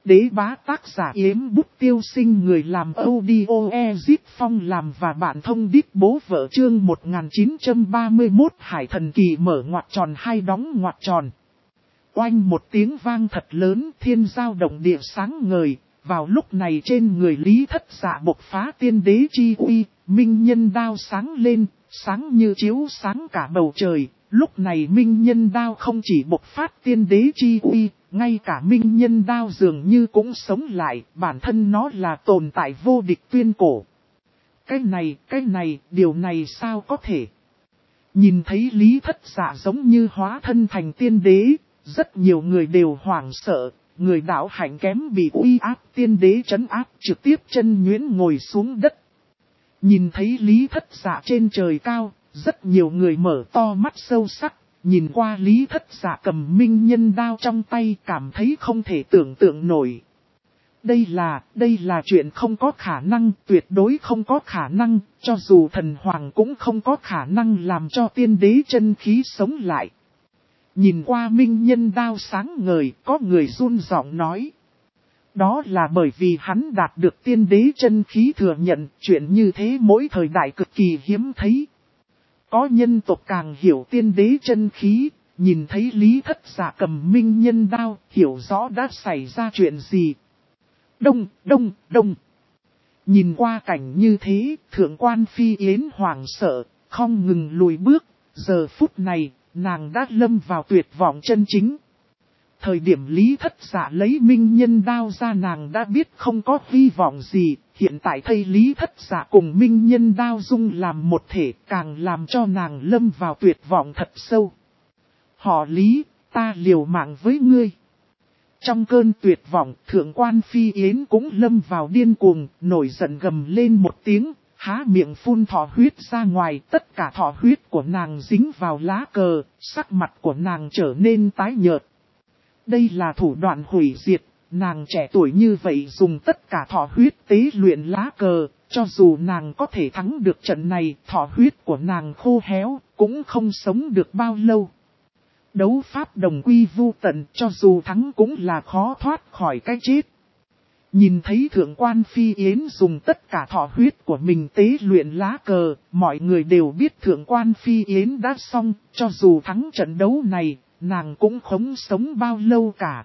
Đế bá tác giả Yếm Bút Tiêu Sinh, người làm audio Ezip Phong làm và bạn thông đít bố vợ. Chương 1931 Hải Thần Kỳ mở ngoặc tròn hai đóng ngoặc tròn. Oanh một tiếng vang thật lớn, thiên giao động địa sáng ngời. Vào lúc này trên người Lý Thất Dạ bộc phá tiên đế chi uy, minh nhân đao sáng lên, sáng như chiếu sáng cả bầu trời. Lúc này minh nhân đao không chỉ bộc phát tiên đế chi uy, ngay cả minh nhân đao dường như cũng sống lại, bản thân nó là tồn tại vô địch tuyên cổ. Cái này, điều này sao có thể? Nhìn thấy Lý Thất Dạ giống như hóa thân thành tiên đế, rất nhiều người đều hoảng sợ, người đạo hạnh kém bị uy áp tiên đế trấn áp trực tiếp chân nhuyễn ngồi xuống đất. Nhìn thấy Lý Thất Dạ trên trời cao, rất nhiều người mở to mắt sâu sắc, nhìn qua Lý Thất Dạ cầm minh nhân đao trong tay cảm thấy không thể tưởng tượng nổi. Đây là chuyện không có khả năng, tuyệt đối không có khả năng, cho dù thần hoàng cũng không có khả năng làm cho tiên đế chân khí sống lại. Nhìn qua minh nhân đao sáng ngời, có người run giọng nói. Đó là bởi vì hắn đạt được tiên đế chân khí thừa nhận, chuyện như thế mỗi thời đại cực kỳ hiếm thấy. Có nhân tộc càng hiểu tiên đế chân khí, nhìn thấy Lý Thất Dạ cầm minh nhân đao, hiểu rõ đã xảy ra chuyện gì. Đông. Nhìn qua cảnh như thế, thượng quan Phi Yến hoảng sợ, không ngừng lùi bước, giờ phút này, nàng đã lâm vào tuyệt vọng chân chính. Thời điểm Lý Thất Dạ lấy minh nhân đao ra nàng đã biết không có hy vọng gì, hiện tại thấy Lý Thất Dạ cùng minh nhân đao dung làm một thể càng làm cho nàng lâm vào tuyệt vọng thật sâu. Họ Lý, ta liều mạng với ngươi. Trong cơn tuyệt vọng, thượng quan Phi Yến cũng lâm vào điên cuồng, nổi giận gầm lên một tiếng, há miệng phun thọ huyết ra ngoài, tất cả thọ huyết của nàng dính vào lá cờ, sắc mặt của nàng trở nên tái nhợt. Đây là thủ đoạn hủy diệt, nàng trẻ tuổi như vậy dùng tất cả thọ huyết tế luyện lá cờ, cho dù nàng có thể thắng được trận này, thọ huyết của nàng khô héo, cũng không sống được bao lâu. Đấu pháp đồng quy vu tận, cho dù thắng cũng là khó thoát khỏi cái chết. Nhìn thấy thượng quan Phi Yến dùng tất cả thọ huyết của mình tế luyện lá cờ, mọi người đều biết thượng quan Phi Yến đã xong, cho dù thắng trận đấu này, nàng cũng không sống bao lâu cả.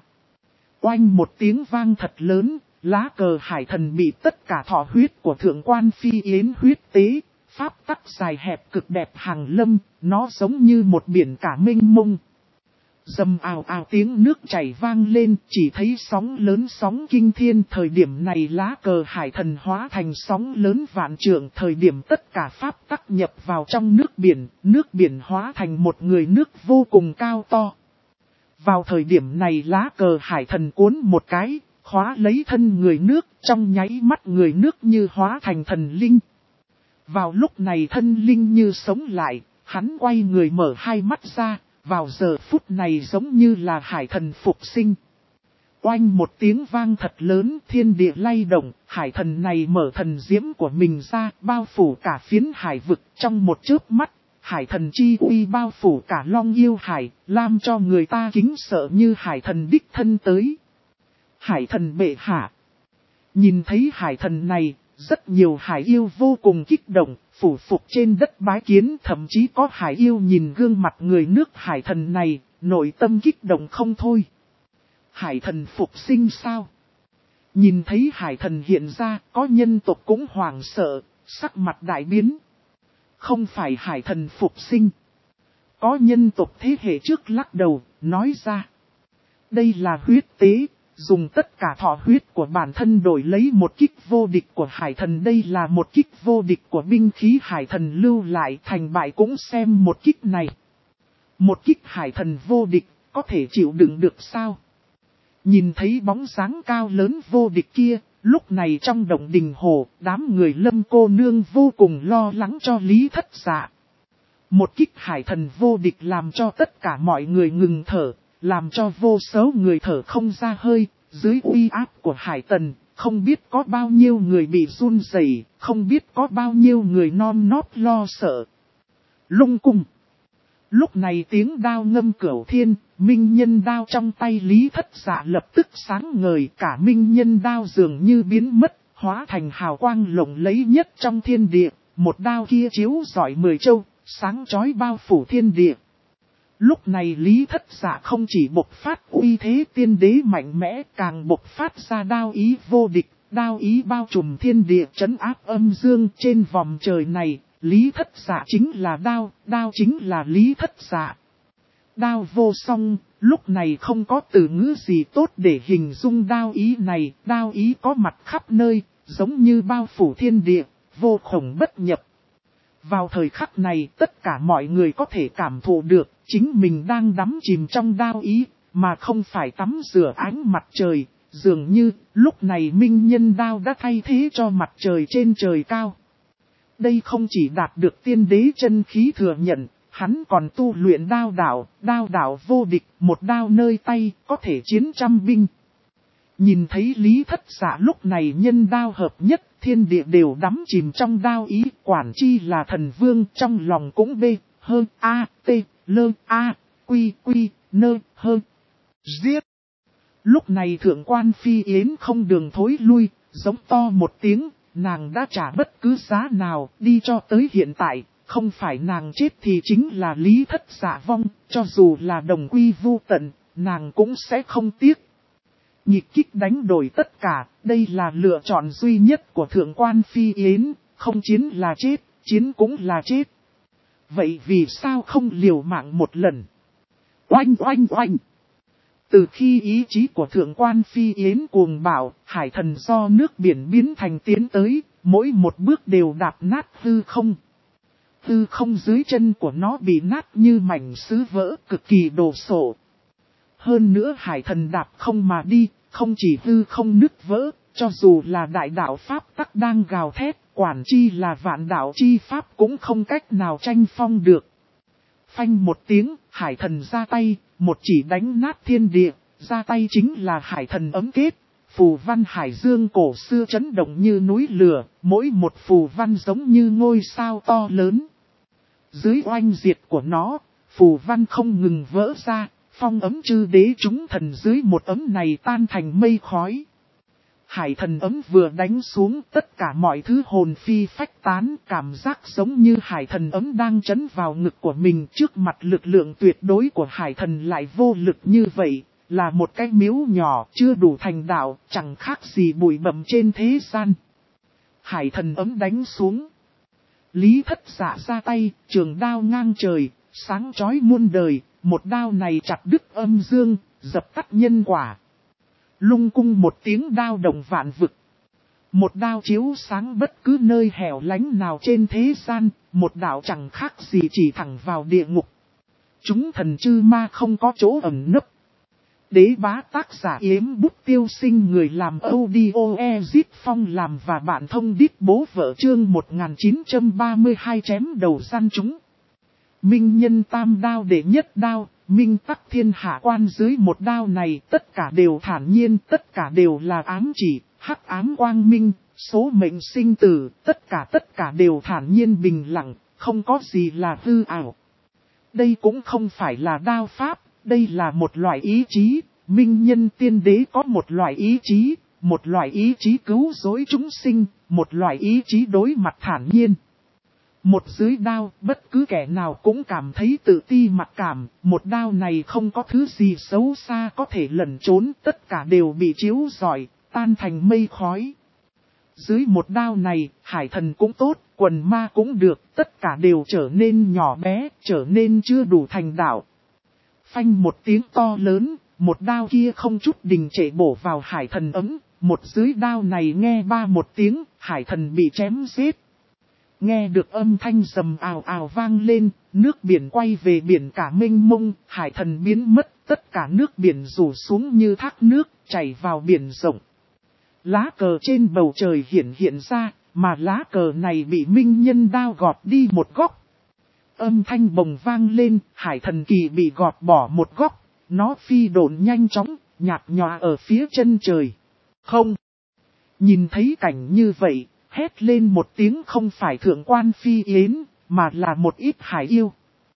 Oanh một tiếng vang thật lớn, lá cờ hải thần bị tất cả thọ huyết của thượng quan Phi Yến huyết tế, pháp tắc dài hẹp cực đẹp hàng lâm, nó giống như một biển cả mênh mông. Dầm ào ào tiếng nước chảy vang lên, chỉ thấy sóng lớn sóng kinh thiên. Thời điểm này lá cờ hải thần hóa thành sóng lớn vạn trượng. Thời điểm tất cả pháp tắc nhập vào trong nước biển hóa thành một người nước vô cùng cao to. Vào thời điểm này lá cờ hải thần cuốn một cái, khóa lấy thân người nước, trong nháy mắt người nước như hóa thành thần linh. Vào lúc này thân linh như sống lại, hắn quay người mở hai mắt ra. Vào giờ phút này giống như là hải thần phục sinh. Oanh một tiếng vang thật lớn, thiên địa lay động, hải thần này mở thần diễm của mình ra, bao phủ cả phiến hải vực. Trong một chớp mắt, hải thần chi uy bao phủ cả Long Yêu Hải, làm cho người ta kính sợ như hải thần đích thân tới. Hải thần bệ hạ. Nhìn thấy hải thần này, rất nhiều hải yêu vô cùng kích động, phủ phục trên đất bái kiến, thậm chí có hải yêu nhìn gương mặt người nước hải thần này, nội tâm kích động không thôi. Hải thần phục sinh sao? Nhìn thấy hải thần hiện ra, có nhân tộc cũng hoảng sợ, sắc mặt đại biến. Không phải hải thần phục sinh. Có nhân tộc thế hệ trước lắc đầu, nói ra. Đây là huyết tế. Dùng tất cả thọ huyết của bản thân đổi lấy một kích vô địch của hải thần. Đây là một kích vô địch của binh khí hải thần lưu lại, thành bại cũng xem một kích này. Một kích hải thần vô địch, có thể chịu đựng được sao? Nhìn thấy bóng dáng cao lớn vô địch kia, lúc này trong động đình hồ, đám người Lâm cô nương vô cùng lo lắng cho Lý Thất Dạ. Một kích hải thần vô địch làm cho tất cả mọi người ngừng thở. Làm cho vô số người thở không ra hơi, dưới uy áp của hải tần, không biết có bao nhiêu người bị run rẩy, không biết có bao nhiêu người non nót lo sợ. Lung cung. Lúc này tiếng đao ngâm cửu thiên, minh nhân đao trong tay Lý Thất Dạ lập tức sáng ngời, cả minh nhân đao dường như biến mất, hóa thành hào quang lộng lẫy nhất trong thiên địa, một đao kia chiếu rọi 10 châu, sáng chói bao phủ thiên địa. Lúc này Lý Thất Dạ không chỉ bộc phát uy thế tiên đế mạnh mẽ, càng bộc phát ra đao ý vô địch, đao ý bao trùm thiên địa trấn áp âm dương trên vòng trời này. Lý Thất Dạ chính là đao, đao chính là Lý Thất Dạ. Đao vô song, lúc này không có từ ngữ gì tốt để hình dung đao ý này, đao ý có mặt khắp nơi, giống như bao phủ thiên địa, vô khổng bất nhập. Vào thời khắc này, tất cả mọi người có thể cảm thụ được, chính mình đang đắm chìm trong đao ý, mà không phải tắm rửa ánh mặt trời, dường như lúc này minh nhân đao đã thay thế cho mặt trời trên trời cao. Đây không chỉ đạt được tiên đế chân khí thừa nhận, hắn còn tu luyện đao đạo vô địch, một đao nơi tay, có thể chiến trăm binh. Nhìn thấy Lý Thất Dạ lúc này nhân đao hợp nhất, thiên địa đều đắm chìm trong đao ý, quản chi là thần vương, trong lòng cũng bê, hơn, a, t, lơ, a, quy, nơ, hơn. Giết! Lúc này thượng quan Phi Yến không đường thối lui, giống to một tiếng. Nàng đã trả bất cứ giá nào, đi cho tới hiện tại, không phải nàng chết thì chính là Lý Thất Dạ vong, cho dù là đồng quy vu tận, nàng cũng sẽ không tiếc. Nhịp kích đánh đổi tất cả, đây là lựa chọn duy nhất của thượng quan Phi Yến, không chiến là chết, chiến cũng là chết. Vậy vì sao không liều mạng một lần? Oanh oanh oanh! Từ khi ý chí của thượng quan Phi Yến cuồng bạo, hải thần do nước biển biến thành tiến tới, mỗi một bước đều đạp nát hư không. Hư không dưới chân của nó bị nát như mảnh sứ vỡ, cực kỳ đồ sộ. Hơn nữa hải thần đạp không mà đi, không chỉ hư không nứt vỡ, cho dù là đại đạo Pháp tắc đang gào thét, quản chi là vạn đạo chi Pháp cũng không cách nào tranh phong được. Phanh một tiếng, hải thần ra tay, một chỉ đánh nát thiên địa, ra tay chính là hải thần ấm kết. Phù văn hải dương cổ xưa chấn động như núi lửa, mỗi một phù văn giống như ngôi sao to lớn. Dưới oanh diệt của nó, phù văn không ngừng vỡ ra, phong ấm chư đế chúng thần dưới một ấm này tan thành mây khói. Hải thần ấm vừa đánh xuống, tất cả mọi thứ hồn phi phách tán, cảm giác giống như hải thần ấm đang chấn vào ngực của mình, trước mặt lực lượng tuyệt đối của hải thần lại vô lực như vậy, là một cái miếu nhỏ chưa đủ thành đạo, chẳng khác gì bụi bặm trên thế gian. Hải thần ấm đánh xuống. Lý Thất Dạ ra tay, trường đao ngang trời, sáng chói muôn đời, một đao này chặt đứt âm dương, dập tắt nhân quả. Lung cung một tiếng đao động vạn vực. Một đao chiếu sáng bất cứ nơi hẻo lánh nào trên thế gian, một đạo chẳng khác gì chỉ thẳng vào địa ngục. Chúng thần chư ma không có chỗ ẩn nấp. Đế bá tác giả Yếm Bút Tiêu Sinh, người làm audio Ezit Phong làm và bạn thông đít bố vợ chương 1932 chém đầu săn chúng. Minh nhân tam đao đệ nhất đao, minh tắc thiên hạ quan dưới một đao này, tất cả đều thản nhiên, tất cả đều là ám chỉ, hắc ám quang minh, số mệnh sinh tử, tất cả đều thản nhiên bình lặng, không có gì là hư ảo. Đây cũng không phải là đao pháp, đây là một loại ý chí, minh nhân tiên đế có một loại ý chí cứu rỗi chúng sinh, một loại ý chí đối mặt thản nhiên. Một dưới đao, bất cứ kẻ nào cũng cảm thấy tự ti mặc cảm, một đao này không có thứ gì xấu xa có thể lẩn trốn, tất cả đều bị chiếu rọi, tan thành mây khói. Dưới một đao này, hải thần cũng tốt, quần ma cũng được, tất cả đều trở nên nhỏ bé, trở nên chưa đủ thành đạo. Phanh một tiếng to lớn, một đao kia không chút đình trệ bổ vào hải thần ấm, một dưới đao này nghe ba một tiếng, hải thần bị chém giết. Nghe được âm thanh rầm ào ào vang lên, nước biển quay về biển cả mênh mông, hải thần biến mất, tất cả nước biển rủ xuống như thác nước, chảy vào biển rộng. Lá cờ trên bầu trời hiện ra, mà lá cờ này bị minh nhân đao gọt đi một góc. Âm thanh bồng vang lên, hải thần kỳ bị gọt bỏ một góc, nó phi độn nhanh chóng, nhạt nhòa ở phía chân trời. Không! Nhìn thấy cảnh như vậy, hét lên một tiếng không phải thượng quan Phi Yến, mà là một ít hải yêu.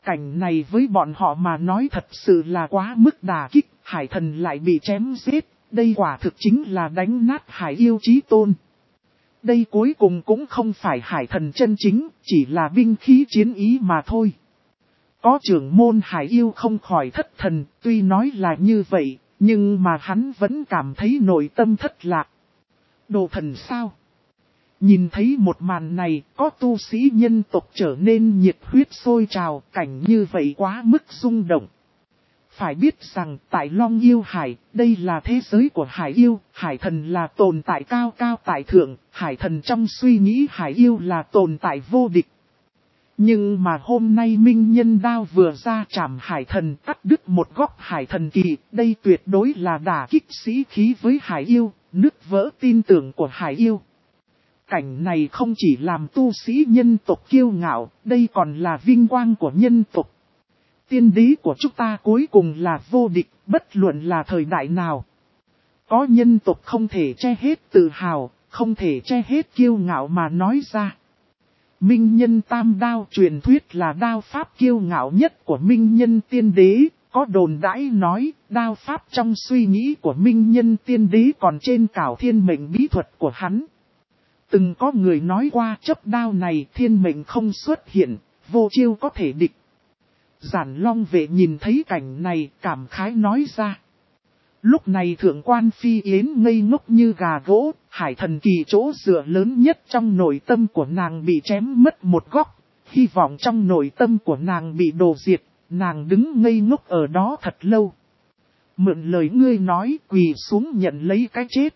Cảnh này với bọn họ mà nói thật sự là quá mức đả kích, hải thần lại bị chém giết, đây quả thực chính là đánh nát hải yêu chí tôn. Đây cuối cùng cũng không phải hải thần chân chính, chỉ là binh khí chiến ý mà thôi. Có trưởng môn hải yêu không khỏi thất thần, tuy nói là như vậy, nhưng mà hắn vẫn cảm thấy nội tâm thất lạc. Đồ thần sao? Nhìn thấy một màn này, có tu sĩ nhân tộc trở nên nhiệt huyết sôi trào, cảnh như vậy quá mức rung động. Phải biết rằng tại Long Yêu Hải, đây là thế giới của hải yêu, hải thần là tồn tại cao cao tại thượng, hải thần trong suy nghĩ hải yêu là tồn tại vô địch. Nhưng mà hôm nay Minh Nhân Đao vừa ra chạm hải thần cắt đứt một góc hải thần kỳ, đây tuyệt đối là đả kích sĩ khí với hải yêu, nứt vỡ tin tưởng của hải yêu. Cảnh này không chỉ làm tu sĩ nhân tộc kiêu ngạo, đây còn là vinh quang của nhân tộc. Tiên đế của chúng ta cuối cùng là vô địch, bất luận là thời đại nào. Có nhân tộc không thể che hết tự hào, không thể che hết kiêu ngạo mà nói ra. Minh Nhân Tam Đao truyền thuyết là đao pháp kiêu ngạo nhất của Minh Nhân Tiên Đế, có đồn đãi nói, đao pháp trong suy nghĩ của Minh Nhân Tiên Đế còn trên cảo thiên mệnh bí thuật của hắn. Từng có người nói qua chấp đao này thiên mệnh không xuất hiện, vô chiêu có thể địch. Giản Long Vệ nhìn thấy cảnh này cảm khái nói ra. Lúc này thượng quan Phi Yến ngây ngốc như gà gỗ, hải thần kỳ chỗ dựa lớn nhất trong nội tâm của nàng bị chém mất một góc. Hy vọng trong nội tâm của nàng bị đổ diệt, nàng đứng ngây ngốc ở đó thật lâu. Mượn lời ngươi nói quỳ xuống nhận lấy cái chết.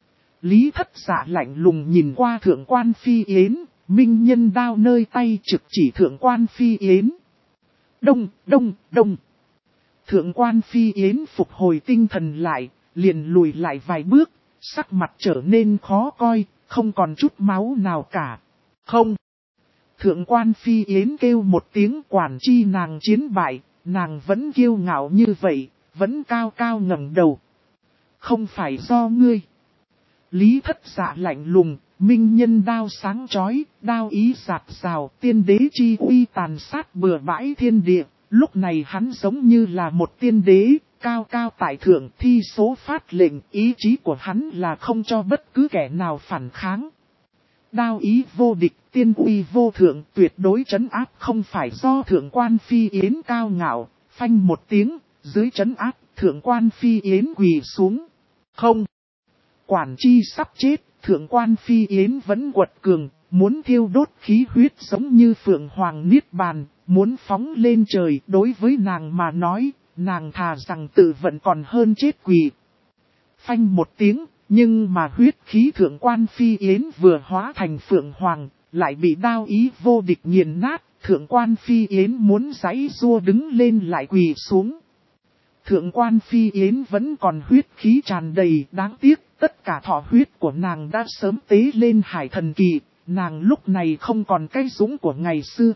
Lý Thất Dạ lạnh lùng nhìn qua thượng quan Phi Yến, Minh Nhân Đao nơi tay trực chỉ thượng quan Phi Yến. Đông, đông, đông. Thượng quan Phi Yến phục hồi tinh thần lại, liền lùi lại vài bước, sắc mặt trở nên khó coi, không còn chút máu nào cả. Không. Thượng quan Phi Yến kêu một tiếng quản chi nàng chiến bại, nàng vẫn kiêu ngạo như vậy, vẫn cao cao ngẩng đầu. Không phải do ngươi. Lý Thất Dạ lạnh lùng, Minh Nhân Đao sáng chói, đao ý giạt rào, tiên đế chi uy tàn sát bừa bãi thiên địa. Lúc này hắn giống như là một tiên đế, cao cao tại thượng thi số phát lệnh, ý chí của hắn là không cho bất cứ kẻ nào phản kháng. Đao ý vô địch, tiên uy vô thượng, tuyệt đối trấn áp không phải do thượng quan Phi Yến cao ngạo, phanh một tiếng, dưới trấn áp, thượng quan Phi Yến quỳ xuống. Không. Quản chi sắp chết, thượng quan Phi Yến vẫn quật cường, muốn thiêu đốt khí huyết giống như phượng hoàng niết bàn, muốn phóng lên trời. Đối với nàng mà nói, nàng thà rằng tự vận còn hơn chết quỳ. Phanh một tiếng, nhưng mà huyết khí thượng quan Phi Yến vừa hóa thành phượng hoàng, lại bị đao ý vô địch nghiền nát. Thượng quan Phi Yến muốn giãy giụa đứng lên lại quỳ xuống. Thượng quan Phi Yến vẫn còn huyết khí tràn đầy, đáng tiếc, tất cả thọ huyết của nàng đã sớm tế lên hải thần kỳ, nàng lúc này không còn cái dũng của ngày xưa.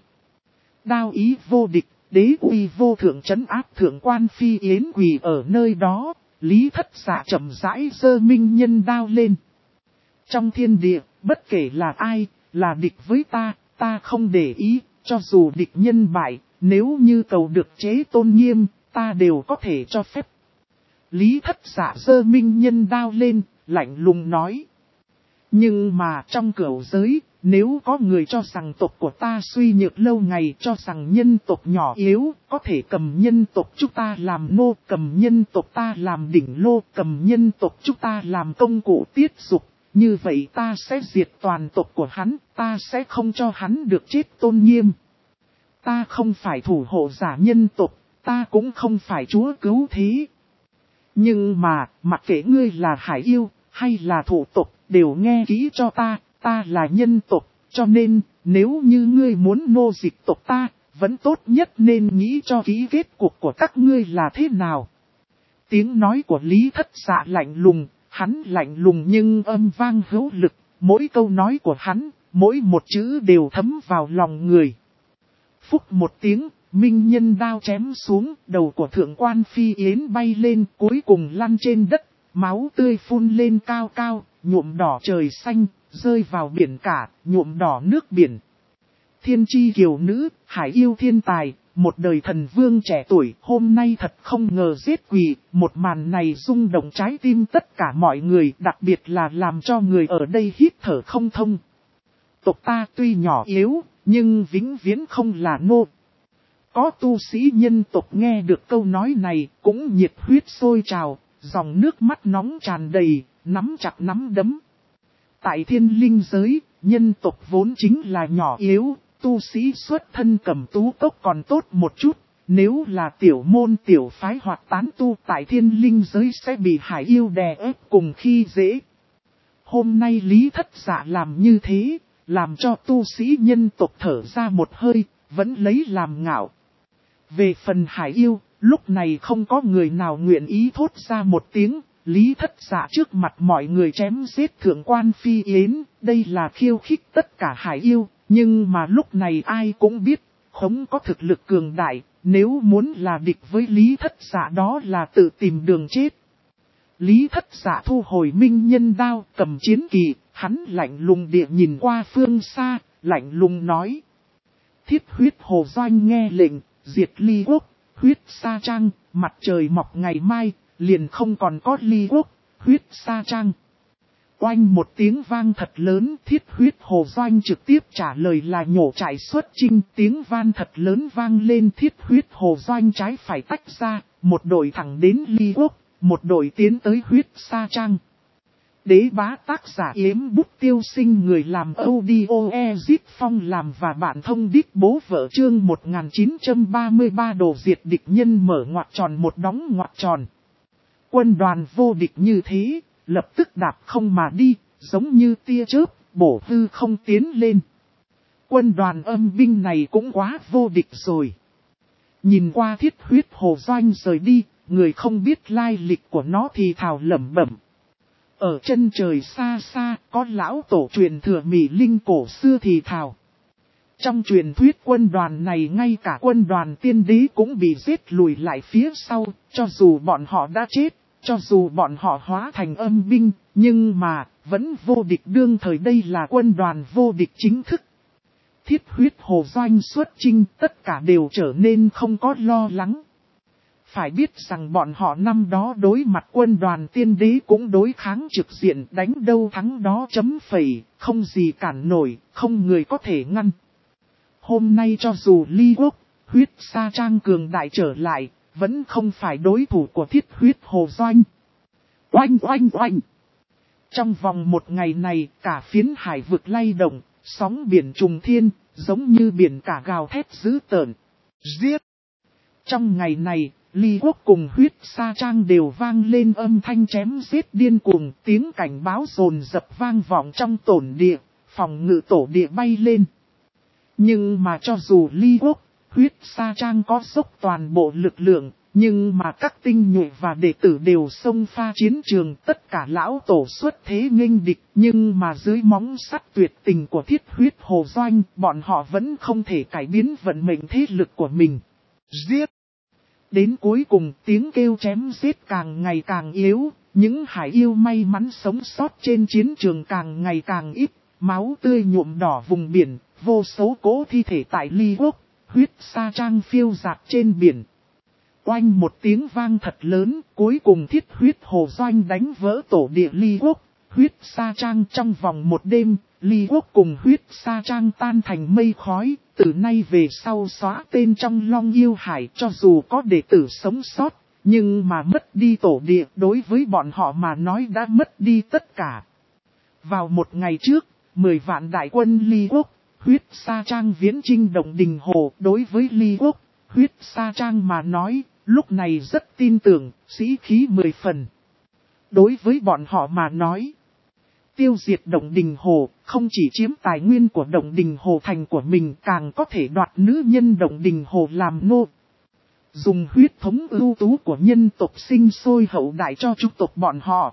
Đao ý vô địch, đế uy vô thượng trấn áp thượng quan Phi Yến quỳ ở nơi đó, Lý Thất Dạ chậm rãi giơ Minh Nhân Đao lên. Trong thiên địa, bất kể là ai, là địch với ta không để ý, cho dù địch nhân bại, nếu như cầu được chế tôn nghiêm, ta đều có thể cho phép. Lý Thất Dạ giơ Minh Nhân Đao lên, lạnh lùng nói. Nhưng mà trong cửu giới, nếu có người cho rằng tộc của ta suy nhược lâu ngày, cho rằng nhân tộc nhỏ yếu, có thể cầm nhân tộc chúng ta làm nô, cầm nhân tộc ta làm đỉnh lô, cầm nhân tộc chúng ta làm công cụ tiết dục, như vậy ta sẽ diệt toàn tộc của hắn, ta sẽ không cho hắn được chết tôn nghiêm. Ta không phải thủ hộ giả nhân tộc, ta cũng không phải chúa cứu thế. Nhưng mà, mặc kệ ngươi là hải yêu, hay là thủ tộc, đều nghe kỹ cho ta là nhân tộc, cho nên, nếu như ngươi muốn nô dịch tộc ta, vẫn tốt nhất nên nghĩ cho kỹ kết cục của các ngươi là thế nào. Tiếng nói của Lý Thất Dạ lạnh lùng, hắn lạnh lùng nhưng âm vang hữu lực, mỗi câu nói của hắn, mỗi một chữ đều thấm vào lòng người. Phúc một tiếng, Minh Nhân Đao chém xuống, đầu của thượng quan Phi Yến bay lên, cuối cùng lăn trên đất, máu tươi phun lên cao cao, nhuộm đỏ trời xanh, rơi vào biển cả, nhuộm đỏ nước biển. Thiên chi kiều nữ, hải yêu thiên tài, một đời thần vương trẻ tuổi, hôm nay thật không ngờ giết quỷ, một màn này rung động trái tim tất cả mọi người, đặc biệt là làm cho người ở đây hít thở không thông. Tộc ta tuy nhỏ yếu, nhưng vĩnh viễn không là nô. Có tu sĩ nhân tộc nghe được câu nói này, cũng nhiệt huyết sôi trào, dòng nước mắt nóng tràn đầy, nắm chặt nắm đấm. Tại thiên linh giới, nhân tộc vốn chính là nhỏ yếu, tu sĩ xuất thân cầm tú cốc còn tốt một chút. Nếu là tiểu môn tiểu phái hoặc tán tu tại thiên linh giới sẽ bị hải yêu đè ép cùng khi dễ. Hôm nay Lý Thất Dạ làm như thế, làm cho tu sĩ nhân tộc thở ra một hơi, vẫn lấy làm ngạo. Về phần hải yêu, lúc này không có người nào nguyện ý thốt ra một tiếng. Lý Thất Dạ trước mặt mọi người chém giết thượng quan Phi Yến, đây là khiêu khích tất cả hải yêu, nhưng mà lúc này ai cũng biết, không có thực lực cường đại, nếu muốn là địch với Lý Thất Dạ đó là tự tìm đường chết. Lý Thất Dạ thu hồi minh nhân đao, cầm chiến kỳ, hắn lạnh lùng địa nhìn qua phương xa, lạnh lùng nói. Thiết huyết hồ doanh nghe lệnh, diệt Ly Quốc, huyết sa trang, mặt trời mọc ngày mai. Liền không còn có Ly Quốc, huyết sa trang. Oanh một tiếng vang thật lớn, thiết huyết hồ doanh trực tiếp trả lời là nhổ trại xuất chinh. Tiếng van thật lớn vang lên, thiết huyết hồ doanh trái phải tách ra, một đội thẳng đến Ly Quốc, một đội tiến tới huyết sa trang. Đế bá tác giả Yếm Bút Tiêu Sinh, người làm audio Ezit Phong làm và bạn thông điệp bố vợ, chương 1933 đồ diệt địch nhân mở ngoặc tròn một đóng ngoặc tròn. Quân đoàn vô địch như thế, lập tức đạp không mà đi, giống như tia chớp, bổ hư không tiến lên. Quân đoàn âm binh này cũng quá vô địch rồi. Nhìn qua thiết huyết hồ doanh rời đi, người không biết lai lịch của nó thì thào lẩm bẩm. Ở chân trời xa xa, có lão tổ truyền thừa Mỹ Linh cổ xưa thì thào. Trong truyền thuyết quân đoàn này ngay cả quân đoàn tiên đế cũng bị giết lùi lại phía sau, cho dù bọn họ đã chết, cho dù bọn họ hóa thành âm binh, nhưng mà, vẫn vô địch đương thời, đây là quân đoàn vô địch chính thức. Thiết huyết hồ doanh xuất chinh, tất cả đều trở nên không có lo lắng. Phải biết rằng bọn họ năm đó đối mặt quân đoàn tiên đế cũng đối kháng trực diện, đánh đâu thắng đó chấm phẩy, không gì cản nổi, không người có thể ngăn. Hôm nay cho dù Ly Quốc, huyết sa trang cường đại trở lại, vẫn không phải đối thủ của thiết huyết hồ doanh. Oanh oanh oanh! Trong vòng một ngày này, cả phiến hải vực lay động, sóng biển trùng thiên, giống như biển cả gào thét dữ tợn. Giết! Trong ngày này, Ly Quốc cùng huyết sa trang đều vang lên âm thanh chém giết điên cuồng, tiếng cảnh báo dồn dập vang vọng trong tổn địa, phòng ngự tổ địa bay lên. Nhưng mà cho dù Ly Quốc, huyết sa trang có dốc toàn bộ lực lượng, nhưng mà các tinh nhuệ và đệ tử đều xông pha chiến trường, tất cả lão tổ xuất thế nghênh địch, nhưng mà dưới móng sắt tuyệt tình của thiết huyết hồ doanh, bọn họ vẫn không thể cải biến vận mệnh thế lực của mình. Giết! Đến cuối cùng tiếng kêu chém giết càng ngày càng yếu, những hải yêu may mắn sống sót trên chiến trường càng ngày càng ít, máu tươi nhuộm đỏ vùng biển, vô số cỗ thi thể tại Ly Quốc, huyết sa trang phiêu dạt trên biển. Oanh một tiếng vang thật lớn, cuối cùng thiết huyết hồ doanh đánh vỡ tổ địa Ly Quốc, huyết sa trang. Trong vòng một đêm, Ly Quốc cùng huyết sa trang tan thành mây khói, từ nay về sau xóa tên trong Long Yêu Hải. Cho dù có đệ tử sống sót, nhưng mà mất đi tổ địa, đối với bọn họ mà nói đã mất đi tất cả. Vào một ngày trước, 10 vạn đại quân Ly Quốc, huyết sa trang viễn chinh Động Đình Hồ. Đối với Ly Quốc, huyết sa trang mà nói, lúc này rất tin tưởng, sĩ khí 10 phần. Đối với bọn họ mà nói, tiêu diệt Động Đình Hồ, không chỉ chiếm tài nguyên của Động Đình Hồ thành của mình, càng có thể đoạt nữ nhân Động Đình Hồ làm nô. Dùng huyết thống ưu tú của nhân tộc sinh sôi hậu đại cho chúc tộc bọn họ.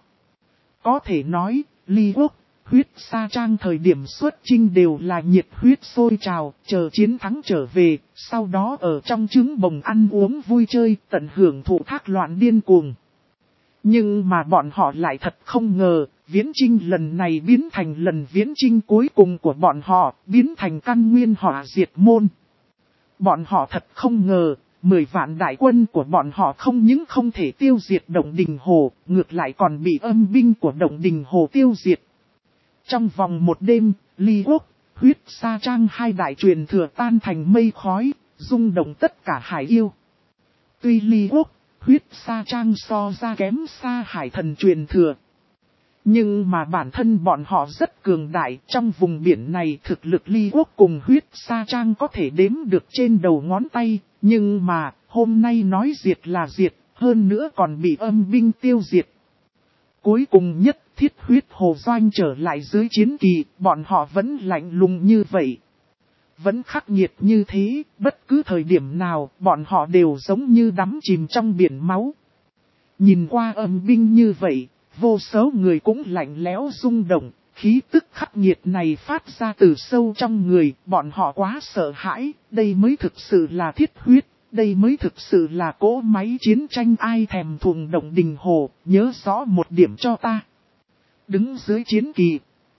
Có thể nói, Ly Quốc, huyết sa trang thời điểm xuất chinh đều là nhiệt huyết sôi trào, chờ chiến thắng trở về, sau đó ở trong trứng bồng ăn uống vui chơi, tận hưởng thụ thác loạn điên cuồng. Nhưng mà bọn họ lại thật không ngờ, viễn chinh lần này biến thành lần viễn chinh cuối cùng của bọn họ, biến thành căn nguyên họa diệt môn. Bọn họ thật không ngờ, 10 vạn đại quân của bọn họ không những không thể tiêu diệt Động Đình Hồ, ngược lại còn bị âm binh của Động Đình Hồ tiêu diệt. Trong vòng một đêm, Ly Quốc, Huyết Sa Trang hai đại truyền thừa tan thành mây khói, rung động tất cả hải yêu. Tuy Ly Quốc, Huyết Sa Trang so ra kém xa hải thần truyền thừa. Nhưng mà bản thân bọn họ rất cường đại, trong vùng biển này thực lực Ly Quốc cùng Huyết Sa Trang có thể đếm được trên đầu ngón tay, nhưng mà hôm nay nói diệt là diệt, hơn nữa còn bị âm binh tiêu diệt. Cuối cùng nhất Thiết Huyết Hồ Doanh trở lại dưới chiến kỳ, bọn họ vẫn lạnh lùng như vậy. Vẫn khắc nghiệt như thế, bất cứ thời điểm nào, bọn họ đều giống như đắm chìm trong biển máu. Nhìn qua âm binh như vậy, vô số người cũng lạnh lẽo rung động, khí tức khắc nghiệt này phát ra từ sâu trong người, bọn họ quá sợ hãi, đây mới thực sự là thiết huyết, đây mới thực sự là cỗ máy chiến tranh ai thèm thuồng Động Đình Hồ, nhớ rõ một điểm cho ta. Đứng dưới chiến kỳ,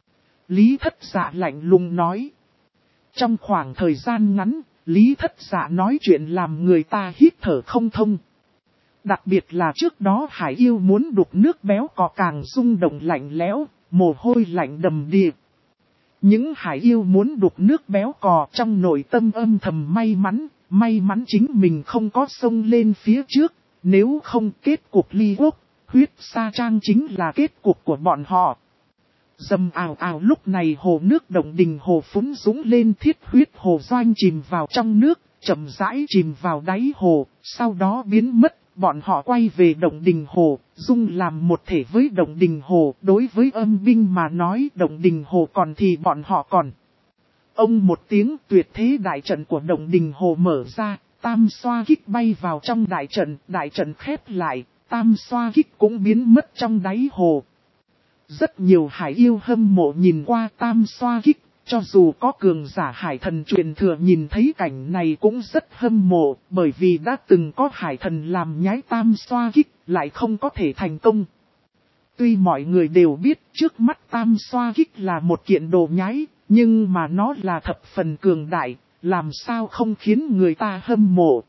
Lý Thất Dạ lạnh lùng nói. Trong khoảng thời gian ngắn, Lý Thất Dạ nói chuyện làm người ta hít thở không thông. Đặc biệt là trước đó hải yêu muốn đục nước béo cò càng rung động lạnh lẽo, mồ hôi lạnh đầm đìa. Những hải yêu muốn đục nước béo cò trong nội tâm âm thầm may mắn chính mình không có xông lên phía trước, nếu không kết cục Ly Quốc, Huyết Sa Trang chính là kết cục của bọn họ. Dầm ào ào lúc này hồ nước Động Đình Hồ phúng dũng lên, Thiết Huyết Hồ Doanh chìm vào trong nước, chậm rãi chìm vào đáy hồ, sau đó biến mất. Bọn họ quay về Động Đình Hồ, dung làm một thể với Động Đình Hồ. Đối với âm binh mà nói Động Đình Hồ còn thì bọn họ còn. Ông một tiếng tuyệt thế đại trận của Động Đình Hồ mở ra, tam xoa kích bay vào trong đại trận khép lại, tam xoa kích cũng biến mất trong đáy hồ. Rất nhiều hải yêu hâm mộ nhìn qua tam xoa kích, cho dù có cường giả hải thần truyền thừa nhìn thấy cảnh này cũng rất hâm mộ, bởi vì đã từng có hải thần làm nhái tam xoa kích, lại không có thể thành công. Tuy mọi người đều biết trước mắt tam xoa kích là một kiện đồ nhái, nhưng mà nó là thập phần cường đại, làm sao không khiến người ta hâm mộ.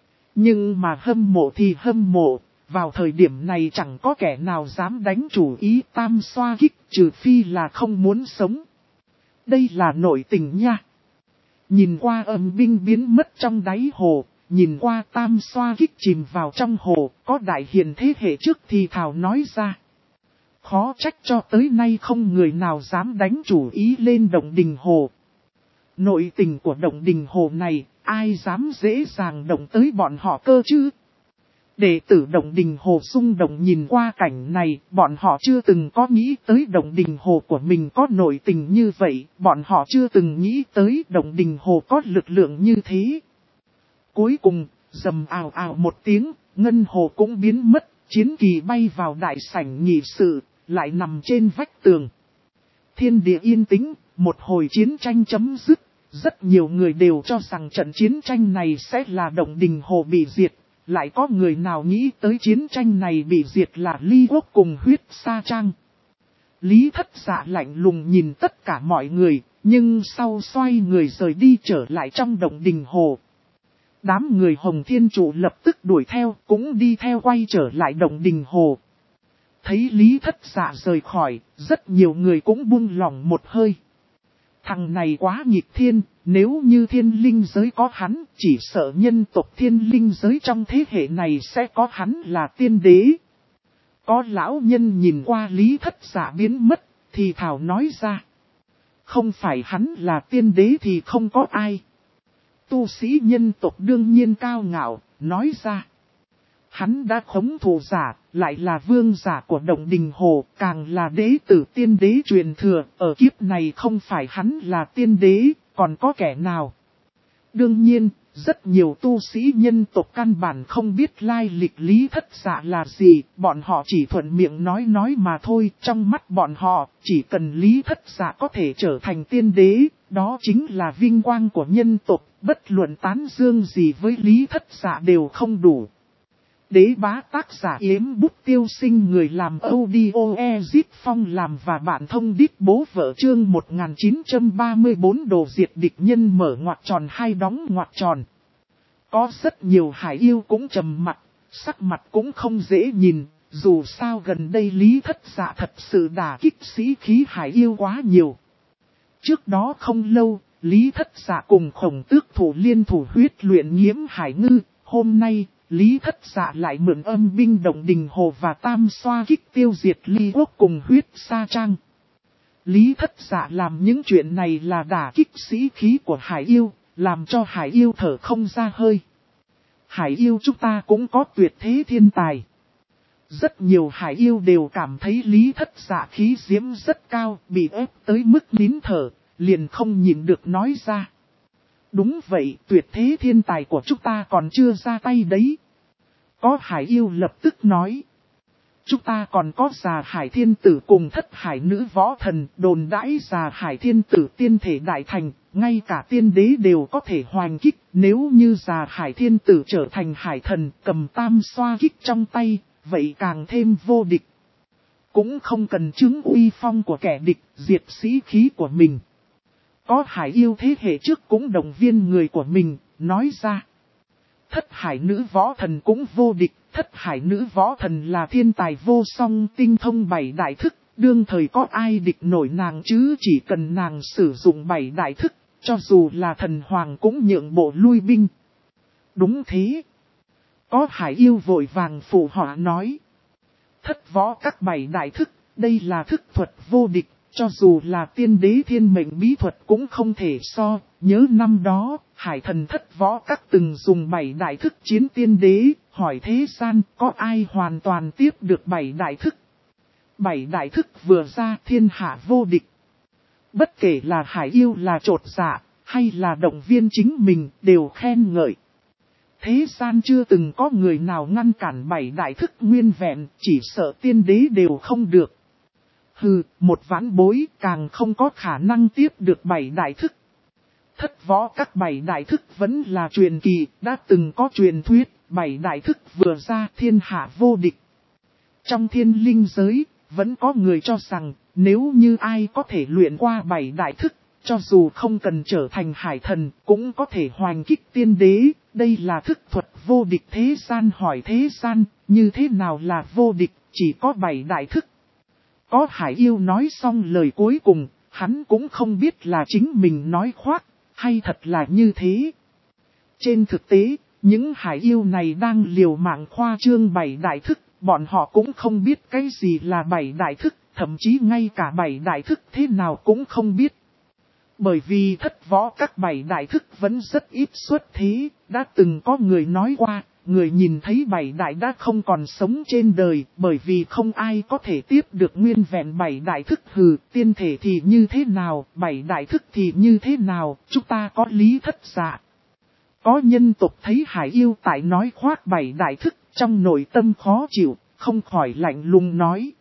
Nhưng mà hâm mộ thì hâm mộ. Vào thời điểm này chẳng có kẻ nào dám đánh chủ ý tam xoa kích, trừ phi là không muốn sống. Đây là nội tình nha. Nhìn qua âm binh biến mất trong đáy hồ, nhìn qua tam xoa kích chìm vào trong hồ, có đại hiền thế hệ trước thì thảo nói ra. Khó trách cho tới nay không người nào dám đánh chủ ý lên Động Đình Hồ. Nội tình của Động Đình Hồ này, ai dám dễ dàng động tới bọn họ cơ chứ? Đệ tử Động Đình Hồ xung động nhìn qua cảnh này, bọn họ chưa từng có nghĩ tới Động Đình Hồ của mình có nội tình như vậy, bọn họ chưa từng nghĩ tới Động Đình Hồ có lực lượng như thế. Cuối cùng, rầm ào ào một tiếng, ngân hồ cũng biến mất, chiến kỳ bay vào đại sảnh nghị sự, lại nằm trên vách tường. Thiên địa yên tĩnh, một hồi chiến tranh chấm dứt, rất nhiều người đều cho rằng trận chiến tranh này sẽ là Động Đình Hồ bị diệt. Lại có người nào nghĩ tới chiến tranh này bị diệt là Ly Quốc cùng Huyết Sa Trang. Lý Thất Dạ lạnh lùng nhìn tất cả mọi người, nhưng sau xoay người rời đi trở lại trong Động Đình Hồ. Đám người Hồng Thiên Trụ lập tức đuổi theo, cũng đi theo quay trở lại Động Đình Hồ. Thấy Lý Thất Dạ rời khỏi, rất nhiều người cũng buông lỏng một hơi. Thằng này quá nghịch thiên, nếu như thiên linh giới có hắn, chỉ sợ nhân tộc thiên linh giới trong thế hệ này sẽ có hắn là tiên đế. Có lão nhân nhìn qua Lý Thất Dạ biến mất, thì thảo nói ra. Không phải hắn là tiên đế thì không có ai. Tu sĩ nhân tộc đương nhiên cao ngạo, nói ra. Hắn đã khống thủ giả, lại là vương giả của Động Đình Hồ, càng là đế tử tiên đế truyền thừa, ở kiếp này không phải hắn là tiên đế, còn có kẻ nào. Đương nhiên, rất nhiều tu sĩ nhân tộc căn bản không biết lai lịch Lý Thất Dạ là gì, bọn họ chỉ thuận miệng nói mà thôi, trong mắt bọn họ, chỉ cần Lý Thất Dạ có thể trở thành tiên đế, đó chính là vinh quang của nhân tộc, bất luận tán dương gì với Lý Thất Dạ đều không đủ. Đế bá tác giả Yếm Bút Tiêu Sinh, người làm audio Ezit Phong làm và bạn thông đít bố vợ. Chương 1934 đồ diệt địch nhân mở ngoặc tròn hai đóng ngoặc tròn. Có rất nhiều hải yêu cũng trầm mặt, sắc mặt cũng không dễ nhìn, dù sao gần đây Lý Thất Dạ thật sự đả kích sĩ khí hải yêu quá nhiều. Trước đó không lâu, Lý Thất Dạ cùng Khổng Tước thủ liên thủ huyết luyện Nhiễm Hải Ngư, hôm nay, Lý Thất Dạ lại mượn âm binh Động Đình Hồ và Tam Xoa Kích tiêu diệt Ly Quốc cùng huyết sa trang. Lý Thất Dạ làm những chuyện này là đả kích sĩ khí của hải yêu, làm cho hải yêu thở không ra hơi. Hải yêu chúng ta cũng có tuyệt thế thiên tài. Rất nhiều hải yêu đều cảm thấy Lý Thất Dạ khí diễm rất cao, bị ép tới mức nín thở, liền không nhịn được nói ra. Đúng vậy, tuyệt thế thiên tài của chúng ta còn chưa ra tay đấy. Có hải yêu lập tức nói. Chúng ta còn có Già Hải Thiên Tử cùng Thất Hải Nữ Võ Thần, đồn đãi Già Hải Thiên Tử tiên thể đại thành, ngay cả tiên đế đều có thể hoành kích. Nếu như Già Hải Thiên Tử trở thành hải thần, cầm tam xoa kích trong tay, vậy càng thêm vô địch. Cũng không cần chứng uy phong của kẻ địch, diệt sĩ khí của mình. Có hải yêu thế hệ trước cũng động viên người của mình, nói ra. Thất Hải Nữ Võ Thần cũng vô địch, Thất Hải Nữ Võ Thần là thiên tài vô song tinh thông 7 đại thức, đương thời có ai địch nổi nàng chứ, chỉ cần nàng sử dụng 7 đại thức, cho dù là thần hoàng cũng nhượng bộ lui binh. Đúng thế. Có hải yêu vội vàng phụ họa nói. Thất võ các 7 đại thức, đây là thức thuật vô địch, cho dù là tiên đế thiên mệnh bí thuật cũng không thể so. Nhớ năm đó, hải thần Thất võ các từng dùng 7 đại thức chiến tiên đế, hỏi thế gian có ai hoàn toàn tiếp được 7 đại thức. 7 đại thức vừa ra thiên hạ vô địch. Bất kể là hải yêu là trột dạ, hay là động viên chính mình đều khen ngợi. Thế gian chưa từng có người nào ngăn cản 7 đại thức nguyên vẹn, chỉ sợ tiên đế đều không được. Hừ, một vãn bối càng không có khả năng tiếp được 7 đại thức. Thất võ các 7 đại thức vẫn là truyền kỳ, đã từng có truyền thuyết, 7 đại thức vừa ra thiên hạ vô địch. Trong thiên linh giới, vẫn có người cho rằng, nếu như ai có thể luyện qua 7 đại thức, cho dù không cần trở thành hải thần, cũng có thể hoành kích tiên đế. Đây là thức thuật vô địch. Thế gian hỏi thế gian, như thế nào là vô địch, chỉ có 7 đại thức. Có hải yêu nói xong lời cuối cùng, hắn cũng không biết là chính mình nói khoác, hay thật là như thế. Trên thực tế, những hải yêu này đang liều mạng khoa trương 7 đại thức, bọn họ cũng không biết cái gì là 7 đại thức, thậm chí ngay cả 7 đại thức thế nào cũng không biết. Bởi vì thất võ các 7 đại thức vẫn rất ít xuất thế, đã từng có người nói qua, người nhìn thấy 7 đại đã không còn sống trên đời, bởi vì không ai có thể tiếp được nguyên vẹn 7 đại thức. Hừ, tiên thể thì như thế nào, 7 đại thức thì như thế nào, chúng ta có Lý Thất Dạ. Có nhân tộc thấy hải yêu tại nói khoác 7 đại thức, trong nội tâm khó chịu, không khỏi lạnh lùng nói.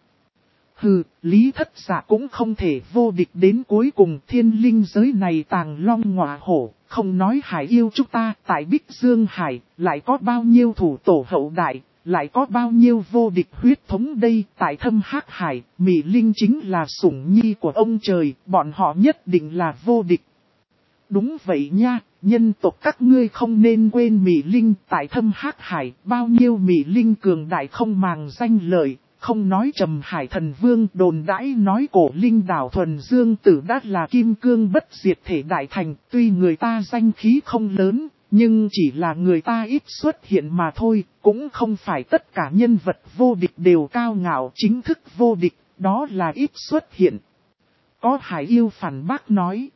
Hừ, Lý Thất Dạ cũng không thể vô địch đến cuối cùng. Thiên linh giới này tàng long ngọa hổ, không nói hải yêu chúng ta, tại Bích Dương Hải, lại có bao nhiêu thủ tổ hậu đại, lại có bao nhiêu vô địch huyết thống đây. Tại Thâm Hắc Hải, Mị Linh chính là sủng nhi của ông trời, bọn họ nhất định là vô địch. Đúng vậy nha, nhân tộc các ngươi không nên quên Mị Linh, tại Thâm Hắc Hải, bao nhiêu Mị Linh cường đại không màng danh lợi. Không nói Trầm Hải Thần Vương đồn đãi nói cổ linh đảo Thuần Dương Tử đã là kim cương bất diệt thể đại thành, tuy người ta danh khí không lớn, nhưng chỉ là người ta ít xuất hiện mà thôi, cũng không phải tất cả nhân vật vô địch đều cao ngạo chính thức vô địch, đó là ít xuất hiện. Có hải yêu phản bác nói.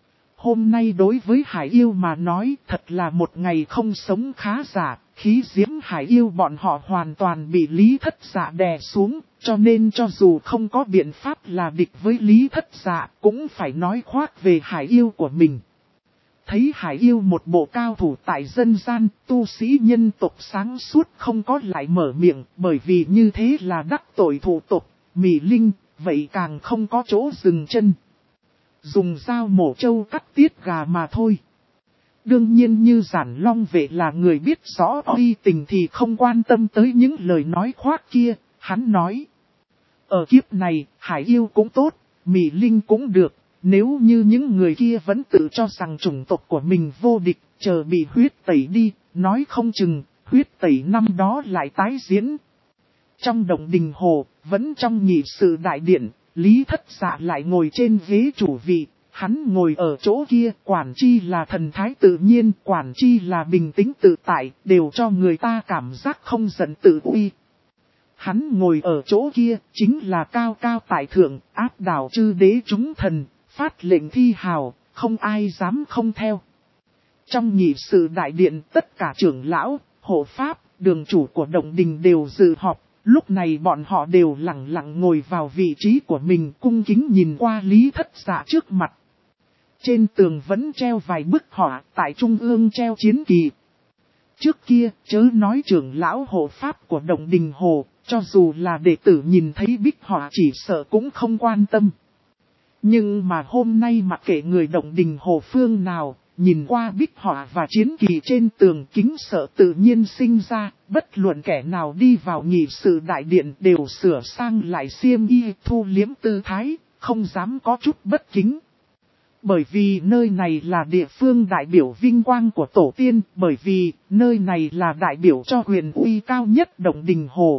Hôm nay đối với hải yêu mà nói thật là một ngày không sống khá giả, khí diễm hải yêu bọn họ hoàn toàn bị Lý Thất Dạ đè xuống, cho nên cho dù không có biện pháp là địch với Lý Thất Dạ cũng phải nói khoác về hải yêu của mình. Thấy hải yêu một bộ cao thủ tại dân gian, tu sĩ nhân tộc sáng suốt không có lại mở miệng, bởi vì như thế là đắc tội thủ tộc, Mị Linh, vậy càng không có chỗ dừng chân. Dùng dao mổ trâu cắt tiết gà mà thôi. Đương nhiên như Giản Long Vệ là người biết rõ uy tình thì không quan tâm tới những lời nói khoác kia, hắn nói. Ở kiếp này, Hải yêu cũng tốt, Mỹ Linh cũng được, nếu như những người kia vẫn tự cho rằng chủng tộc của mình vô địch, chờ bị huyết tẩy đi, nói không chừng, huyết tẩy năm đó lại tái diễn. Trong động đình hồ, vẫn trong nhị sự đại điện, Lý Thất Dạ lại ngồi trên ghế chủ vị, hắn ngồi ở chỗ kia, quản chi là thần thái tự nhiên, quản chi là bình tĩnh tự tại, đều cho người ta cảm giác không giận tự uy. Hắn ngồi ở chỗ kia, chính là cao cao tại thượng, áp đảo chư đế chúng thần, phát lệnh thi hào, không ai dám không theo. Trong nhị sự đại điện, tất cả trưởng lão, hộ pháp, đường chủ của động đình đều dự họp. Lúc này bọn họ đều lặng lặng ngồi vào vị trí của mình, cung kính nhìn qua Lý Thất Dạ trước mặt. Trên tường vẫn treo vài bức họa, tại trung ương treo chiến kỳ. Trước kia, chớ nói trưởng lão hộ pháp của động đình hồ, cho dù là đệ tử nhìn thấy bích họa chỉ sợ cũng không quan tâm. Nhưng mà hôm nay mặc kệ người động đình hồ phương nào, nhìn qua bích họa và chiến kỳ trên tường kính sợ tự nhiên sinh ra, bất luận kẻ nào đi vào nhị sự đại điện đều sửa sang lại xiêm y thu liếm tư thái, không dám có chút bất kính. Bởi vì nơi này là địa phương đại biểu vinh quang của tổ tiên, bởi vì nơi này là đại biểu cho quyền uy cao nhất động đình hồ.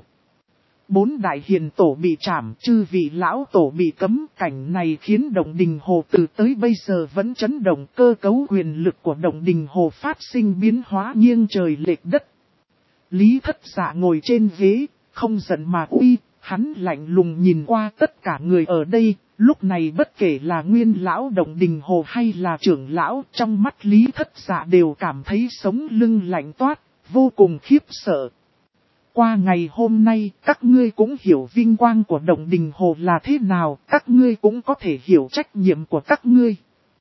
4 đại hiền tổ bị trảm, chư vị lão tổ bị cấm, cảnh này khiến động đình hồ từ tới bây giờ vẫn chấn động, cơ cấu quyền lực của động đình hồ phát sinh biến hóa nghiêng trời lệch đất. Lý Thất Dạ ngồi trên ghế, không giận mà uy, hắn lạnh lùng nhìn qua tất cả người ở đây, lúc này bất kể là nguyên lão động đình hồ hay là trưởng lão, trong mắt Lý Thất Dạ đều cảm thấy sống lưng lạnh toát, vô cùng khiếp sợ. Qua ngày hôm nay, các ngươi cũng hiểu vinh quang của động đình hồ là thế nào, các ngươi cũng có thể hiểu trách nhiệm của các ngươi.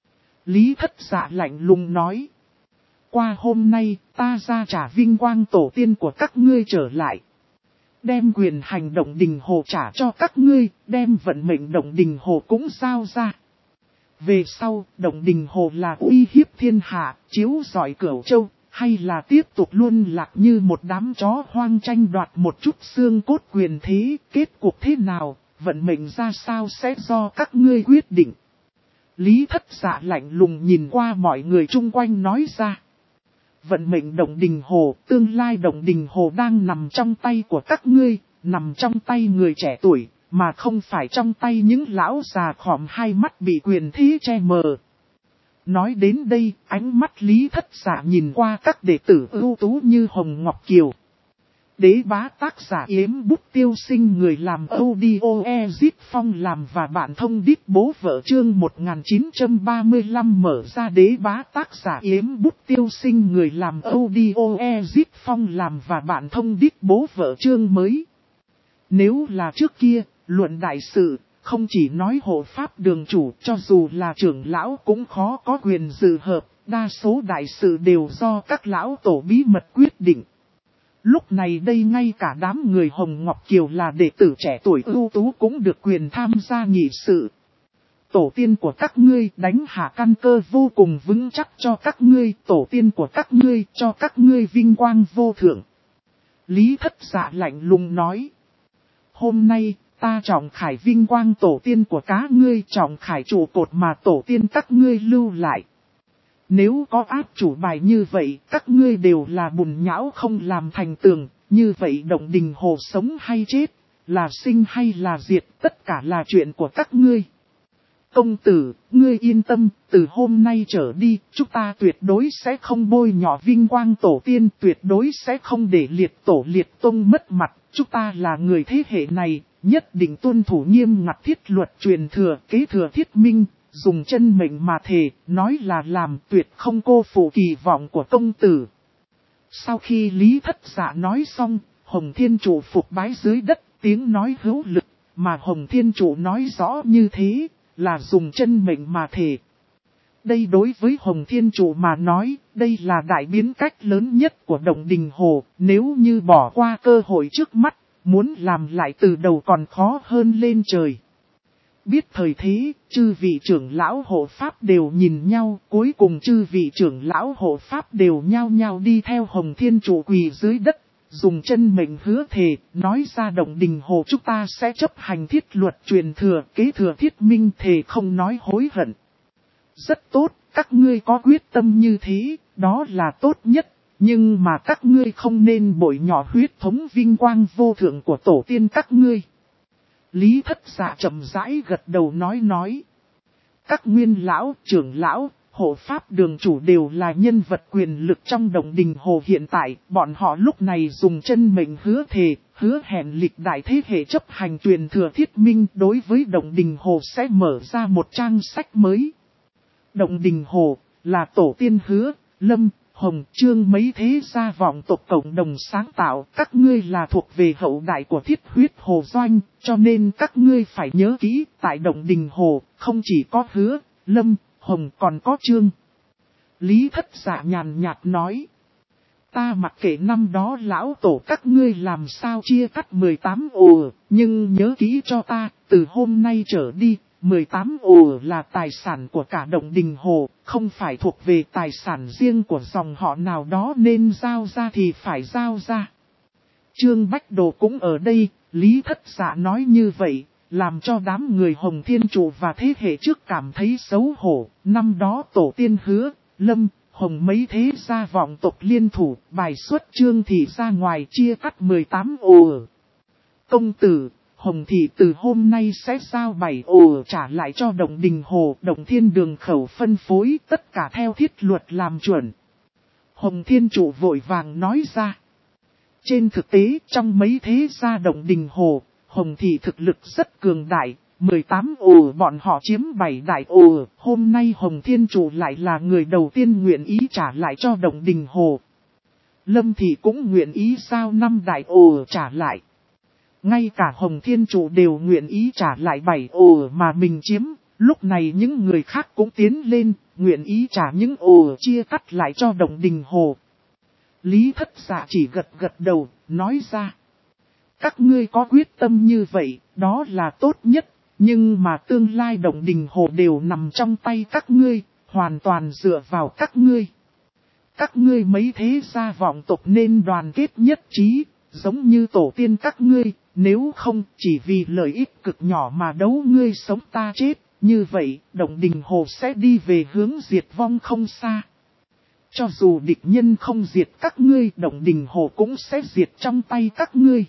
Lý Thất Dạ lạnh lùng nói. Qua hôm nay, ta ra trả vinh quang tổ tiên của các ngươi trở lại. Đem quyền hành động đình hồ trả cho các ngươi, đem vận mệnh động đình hồ cũng giao ra. Về sau, động đình hồ là uy hiếp thiên hạ, chiếu rọi cửu châu. Hay là tiếp tục luôn lạc như một đám chó hoang tranh đoạt một chút xương cốt quyền thế, kết cuộc thế nào, vận mệnh ra sao sẽ do các ngươi quyết định. Lý Thất Dạ lạnh lùng nhìn qua mọi người chung quanh nói ra. Vận mệnh động đình hồ, tương lai động đình hồ đang nằm trong tay của các ngươi, nằm trong tay người trẻ tuổi, mà không phải trong tay những lão già khòm hai mắt bị quyền thế che mờ. Nói đến đây, ánh mắt Lý Thất Dạ nhìn qua các đệ tử ưu tú như Hồng Ngọc Kiều. Đế bá tác giả Yếm Bút Tiêu Sinh người làm audio Ezit Phong làm và bạn thông đít bố vợ chương 1935 mở ra đế bá tác giả Yếm Bút Tiêu Sinh người làm audio Ezit Phong làm và bạn thông đít bố vợ chương mới. Nếu là trước kia, luận đại sự, không chỉ nói hộ pháp đường chủ, cho dù là trưởng lão cũng khó có quyền dự hợp, đa số đại sự đều do các lão tổ bí mật quyết định. Lúc này đây ngay cả đám người Hồng Ngọc Kiều là đệ tử trẻ tuổi ưu tú cũng được quyền tham gia nghị sự. Tổ tiên của các ngươi đánh hạ căn cơ vô cùng vững chắc cho các ngươi, tổ tiên của các ngươi cho các ngươi vinh quang vô thượng. Lý Thất Dạ lạnh lùng nói. Hôm nay, ta trọng khải vinh quang tổ tiên của cá ngươi, trọng khải trụ cột mà tổ tiên các ngươi lưu lại. Nếu có áp chủ bài như vậy, các ngươi đều là bùn nhão không làm thành tường, như vậy động đình hồ sống hay chết, là sinh hay là diệt, tất cả là chuyện của các ngươi. Công tử, ngươi yên tâm, từ hôm nay trở đi, chúng ta tuyệt đối sẽ không bôi nhọ vinh quang tổ tiên, tuyệt đối sẽ không để liệt tổ liệt tông mất mặt, chúng ta là người thế hệ này, nhất định tuân thủ nghiêm ngặt thiết luật truyền thừa, kế thừa thiết minh. Dùng chân mệnh mà thề, nói là làm tuyệt không cô phụ kỳ vọng của công tử. Sau khi Lý Thất Dạ nói xong, Hồng Thiên Trụ phục bái dưới đất, tiếng nói hữu lực, mà Hồng Thiên Trụ nói rõ như thế, là dùng chân mệnh mà thề. Đây đối với Hồng Thiên Trụ mà nói, đây là đại biến cách lớn nhất của động đình hồ, nếu như bỏ qua cơ hội trước mắt, muốn làm lại từ đầu còn khó hơn lên trời. Biết thời thế, chư vị trưởng lão hộ pháp đều nhìn nhau, cuối cùng chư vị trưởng lão hộ pháp đều nhao nhao đi theo Hồng Thiên Trụ quỳ dưới đất, dùng chân mệnh hứa thề, nói ra Động Đình Hồ chúng ta sẽ chấp hành thiết luật truyền thừa, kế thừa thiết minh thề không nói hối hận. Rất tốt, các ngươi có quyết tâm như thế, đó là tốt nhất, nhưng mà các ngươi không nên bội nhỏ huyết thống vinh quang vô thượng của tổ tiên các ngươi. Lý Thất Dạ chậm rãi gật đầu nói. Các nguyên lão, trưởng lão, hộ pháp đường chủ đều là nhân vật quyền lực trong Động Đình Hồ hiện tại. Bọn họ lúc này dùng chân mệnh hứa thề, hứa hẹn lịch đại thế hệ chấp hành truyền thừa thiết minh đối với Động Đình Hồ sẽ mở ra một trang sách mới. Động Đình Hồ là tổ tiên hứa, Lâm, Hồng, Trương mấy thế gia vọng tộc cộng đồng sáng tạo, các ngươi là thuộc về hậu đại của Thiết Huyết Hồ Doanh, cho nên các ngươi phải nhớ kỹ, tại Động Đình Hồ, không chỉ có hứa, Lâm, Hồng còn có Trương. Lý Thất Dạ nhàn nhạt nói, ta mặc kệ năm đó lão tổ các ngươi làm sao chia cắt 18 ổ, nhưng nhớ kỹ cho ta, từ hôm nay trở đi. 18 ổ là tài sản của cả Động Đình Hồ, không phải thuộc về tài sản riêng của dòng họ nào đó nên giao ra thì phải giao ra. Trương Bách Đồ cũng ở đây, Lý Thất Dạ nói như vậy, làm cho đám người Hồng Thiên Trụ và thế hệ trước cảm thấy xấu hổ. Năm đó tổ tiên hứa, Lâm, Hồng mấy thế gia vọng tộc liên thủ, bài xuất Trương Thị ra ngoài chia cắt 18 ổ. Công tử, Hồng Thị từ hôm nay sẽ giao 7 ổ trả lại cho Động Đình Hồ, Động Thiên Đường khẩu phân phối tất cả theo thiết luật làm chuẩn. Hồng Thiên Trụ vội vàng nói ra. Trên thực tế trong mấy thế gia Động Đình Hồ, Hồng Thị thực lực rất cường đại, 18 ổ bọn họ chiếm 7 đại ổ, hôm nay Hồng Thiên Trụ lại là người đầu tiên nguyện ý trả lại cho Động Đình Hồ. Lâm Thị cũng nguyện ý giao 5 đại ổ trả lại. Ngay cả Hồng Thiên Trụ đều nguyện ý trả lại 7 ổ mà mình chiếm, lúc này những người khác cũng tiến lên, nguyện ý trả những ổ chia cắt lại cho Động Đình Hồ. Lý Thất Dạ chỉ gật đầu, nói ra. Các ngươi có quyết tâm như vậy, đó là tốt nhất, nhưng mà tương lai Động Đình Hồ đều nằm trong tay các ngươi, hoàn toàn dựa vào các ngươi. Các ngươi mấy thế gia vọng tộc nên đoàn kết nhất trí, giống như tổ tiên các ngươi. Nếu không chỉ vì lợi ích cực nhỏ mà đấu ngươi sống ta chết, như vậy Động Đình Hồ sẽ đi về hướng diệt vong không xa. Cho dù địch nhân không diệt các ngươi, Động Đình Hồ cũng sẽ diệt trong tay các ngươi.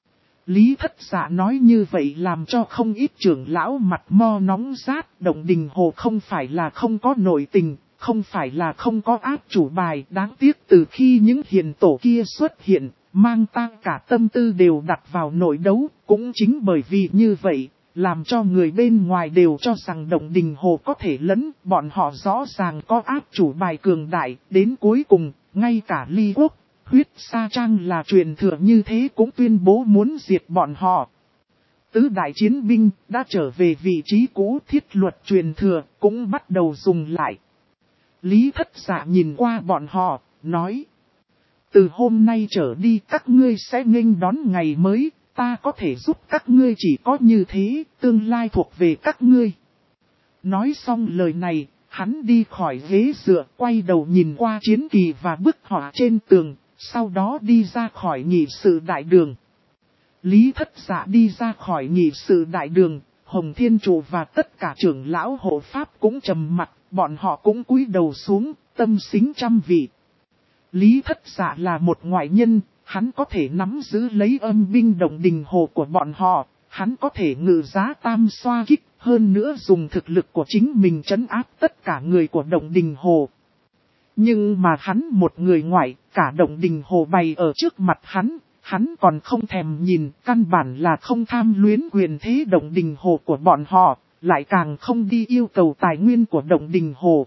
Lý Thất Dạ nói như vậy làm cho không ít trưởng lão mặt mo nóng rát. Động Đình Hồ không phải là không có nội tình, không phải là không có áp chủ bài. Đáng tiếc từ khi những hiền tổ kia xuất hiện, mang ta cả tâm tư đều đặt vào nội đấu, cũng chính bởi vì như vậy, làm cho người bên ngoài đều cho rằng Động Đình Hồ có thể lấn, bọn họ rõ ràng có áp chủ bài cường đại, đến cuối cùng, ngay cả Ly Quốc, Huyết Sa Trang là truyền thừa như thế cũng tuyên bố muốn diệt bọn họ. Tứ đại chiến binh đã trở về vị trí cũ, thiết luật truyền thừa cũng bắt đầu dùng lại. Lý Thất Dạ nhìn qua bọn họ, nói. Từ hôm nay trở đi các ngươi sẽ nghênh đón ngày mới, ta có thể giúp các ngươi chỉ có như thế, tương lai thuộc về các ngươi. Nói xong lời này, hắn đi khỏi ghế dựa, quay đầu nhìn qua chiến kỳ và bức họa trên tường, sau đó đi ra khỏi nghị sự đại đường. Lý Thất Dạ đi ra khỏi nghị sự đại đường, Hồng Thiên Trụ và tất cả trưởng lão hộ pháp cũng trầm mặt, bọn họ cũng cúi đầu xuống, tâm xính trăm vị. Lý Thất Dạ là một ngoại nhân, hắn có thể nắm giữ lấy âm binh Động Đình Hồ của bọn họ, hắn có thể ngự giá tam xoa kích, hơn nữa dùng thực lực của chính mình trấn áp tất cả người của Động Đình Hồ. Nhưng mà hắn một người ngoại, cả Động Đình Hồ bày ở trước mặt hắn còn không thèm nhìn, căn bản là không tham luyến quyền thế Động Đình Hồ của bọn họ, lại càng không đi yêu cầu tài nguyên của Động Đình Hồ.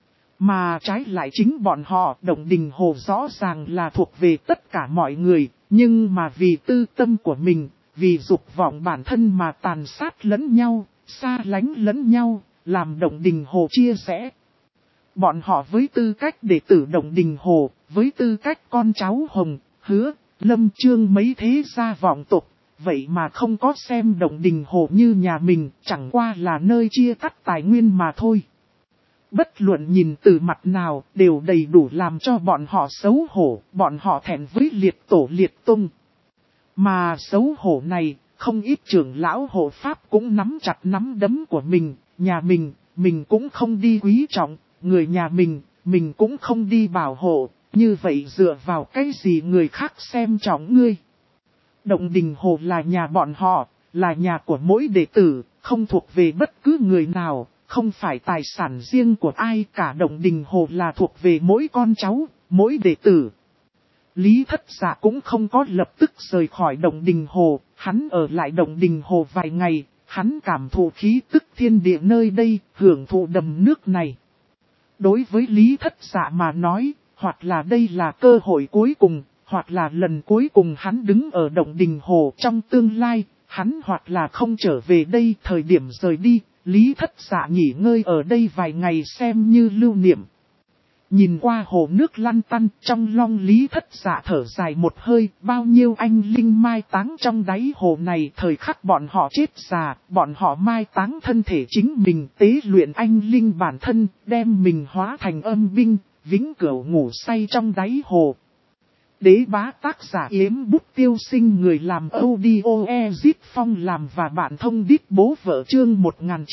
Mà trái lại chính bọn họ, Động Đình Hồ rõ ràng là thuộc về tất cả mọi người, nhưng mà vì tư tâm của mình, vì dục vọng bản thân mà tàn sát lẫn nhau, xa lánh lẫn nhau, làm Động Đình Hồ chia rẽ. Bọn họ với tư cách đệ tử Động Đình Hồ, với tư cách con cháu Hồng, Hứa, Lâm Trương mấy thế gia vọng tộc, vậy mà không có xem Động Đình Hồ như nhà mình, chẳng qua là nơi chia cắt tài nguyên mà thôi. Bất luận nhìn từ mặt nào đều đầy đủ làm cho bọn họ xấu hổ, bọn họ thẹn với liệt tổ liệt tung. Mà xấu hổ này, không ít trưởng lão hộ pháp cũng nắm chặt nắm đấm của nhà mình cũng không đi quý trọng, người nhà mình cũng không đi bảo hộ, như vậy dựa vào cái gì người khác xem trọng ngươi. Động Đình Hồ là nhà bọn họ, là nhà của mỗi đệ tử, không thuộc về bất cứ người nào, không phải tài sản riêng của ai cả. Động Đình Hồ là thuộc về mỗi con cháu, mỗi đệ tử. Lý Thất Dạ cũng không có lập tức rời khỏi Động Đình Hồ, hắn ở lại Động Đình Hồ vài ngày, hắn cảm thụ khí tức thiên địa nơi đây, hưởng thụ đầm nước này. Đối với Lý Thất Dạ mà nói, hoặc là đây là cơ hội cuối cùng, hoặc là lần cuối cùng hắn đứng ở Động Đình Hồ. Trong tương lai, hắn hoặc là không trở về đây. Thời điểm rời đi, Lý Thất Dạ nghỉ ngơi ở đây vài ngày xem như lưu niệm. Nhìn qua hồ nước lăn tăn, trong lòng Lý Thất Dạ thở dài một hơi, bao nhiêu anh linh mai táng trong đáy hồ này. Thời khắc bọn họ chết già, bọn họ mai táng thân thể chính mình, tế luyện anh linh bản thân, đem mình hóa thành âm binh, vĩnh cửu ngủ say trong đáy hồ. Đế bá tác giả Yếm Bút Tiêu Sinh, người làm audio Ezit Phong làm và bạn thông đít bố vợ. Chương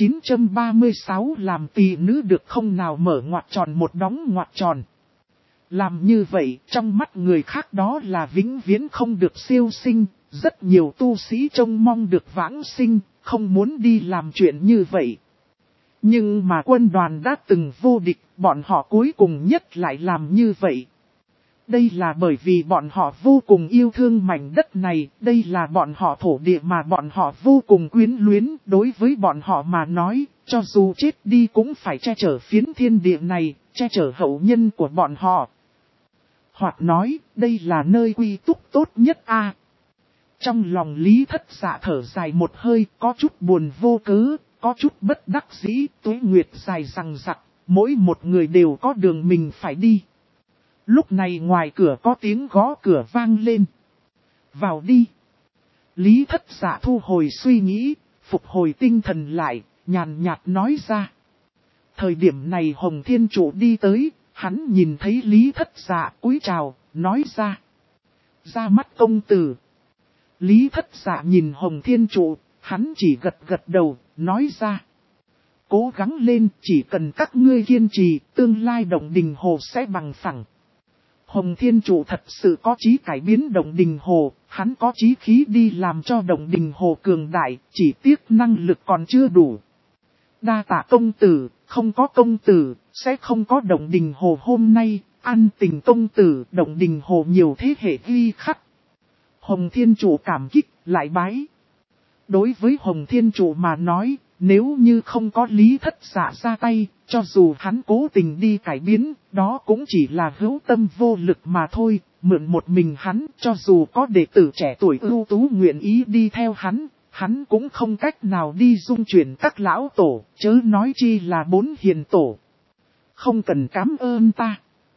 1936 làm tỳ nữ được không nào mở ngoặc tròn một đóng ngoặc tròn. Làm như vậy trong mắt người khác đó là vĩnh viễn không được siêu sinh, rất nhiều tu sĩ trông mong được vãng sinh, không muốn đi làm chuyện như vậy. Nhưng mà quân đoàn đã từng vô địch, bọn họ cuối cùng nhất lại làm như vậy. Đây là bởi vì bọn họ vô cùng yêu thương mảnh đất này, đây là bọn họ thổ địa mà bọn họ vô cùng quyến luyến. Đối với bọn họ mà nói, cho dù chết đi cũng phải che chở phiến thiên địa này, che chở hậu nhân của bọn họ. Hoặc nói, đây là nơi quy túc tốt nhất a. Trong lòng Lý Thất Dạ thở dài một hơi, có chút buồn vô cớ, có chút bất đắc dĩ. Tuế nguyệt dài rằng rặc, mỗi một người đều có đường mình phải đi. Lúc này ngoài cửa có tiếng gõ cửa vang lên. Vào đi. Lý Thất Dạ thu hồi suy nghĩ, phục hồi tinh thần lại, nhàn nhạt nói ra. Thời điểm này Hồng Thiên Trụ đi tới, hắn nhìn thấy Lý Thất Dạ cúi chào, nói ra. Ra mắt công tử. Lý Thất Dạ nhìn Hồng Thiên Trụ, hắn chỉ gật gật đầu, nói ra. Cố gắng lên, chỉ cần các ngươi kiên trì, tương lai Động Đình Hồ sẽ bằng phẳng. Hồng Thiên Trụ thật sự có chí cải biến Động Đình Hồ, hắn có chí khí đi làm cho Động Đình Hồ cường đại, chỉ tiếc năng lực còn chưa đủ. Đa tạ công tử, không có công tử, sẽ không có Động Đình Hồ hôm nay, ăn tình công tử, Động Đình Hồ nhiều thế hệ ghi khắc. Hồng Thiên Trụ cảm kích, lại bái. Đối với Hồng Thiên Trụ mà nói, nếu như không có Lý Thất Dạ ra tay, cho dù hắn cố tình đi cải biến, đó cũng chỉ là hữu tâm vô lực mà thôi. Mượn một mình hắn, cho dù có đệ tử trẻ tuổi ưu tú nguyện ý đi theo hắn cũng không cách nào đi dung chuyển các lão tổ, chớ nói chi là 4 hiền tổ. Không cần cảm ơn ta.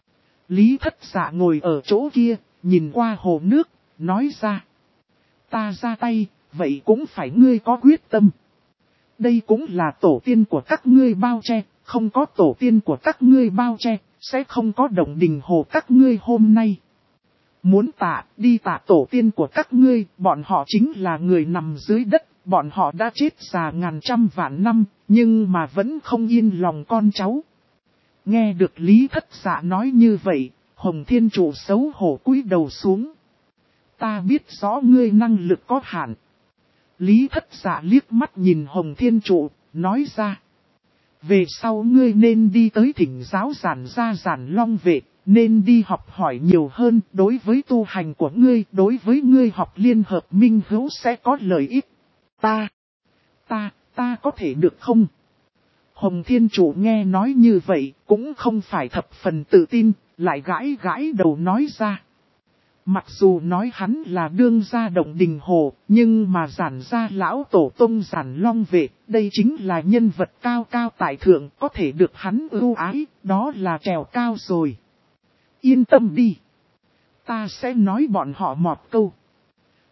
Lý Thất Dạ ngồi ở chỗ kia, nhìn qua hồ nước, nói ra. Ta ra tay, vậy cũng phải ngươi có quyết tâm. Đây cũng là tổ tiên của các ngươi bao che, không có tổ tiên của các ngươi bao che, sẽ không có Động Đình Hồ các ngươi hôm nay. Muốn tạ, đi tạ tổ tiên của các ngươi, bọn họ chính là người nằm dưới đất, bọn họ đã chết già ngàn trăm vạn năm, nhưng mà vẫn không yên lòng con cháu. Nghe được Lý Thất Dạ nói như vậy, Hồng Thiên Trụ xấu hổ cúi đầu xuống. Ta biết rõ ngươi năng lực có hạn. Lý Thất Dạ liếc mắt nhìn Hồng Thiên Trụ, nói ra. Về sau ngươi nên đi tới thỉnh giáo giản gia giản long vệ, nên đi học hỏi nhiều hơn. Đối với tu hành của ngươi, đối với ngươi học liên hợp minh hữu sẽ có lợi ích. Ta có thể được không? Hồng Thiên Trụ nghe nói như vậy, cũng không phải thập phần tự tin, lại gãi đầu nói ra. Mặc dù nói hắn là đương gia Động Đình Hồ, nhưng mà giản gia lão tổ tông giản long vệ, đây chính là nhân vật cao cao tại thượng, có thể được hắn ưu ái, đó là trèo cao rồi. Yên tâm đi. Ta sẽ nói bọn họ một câu.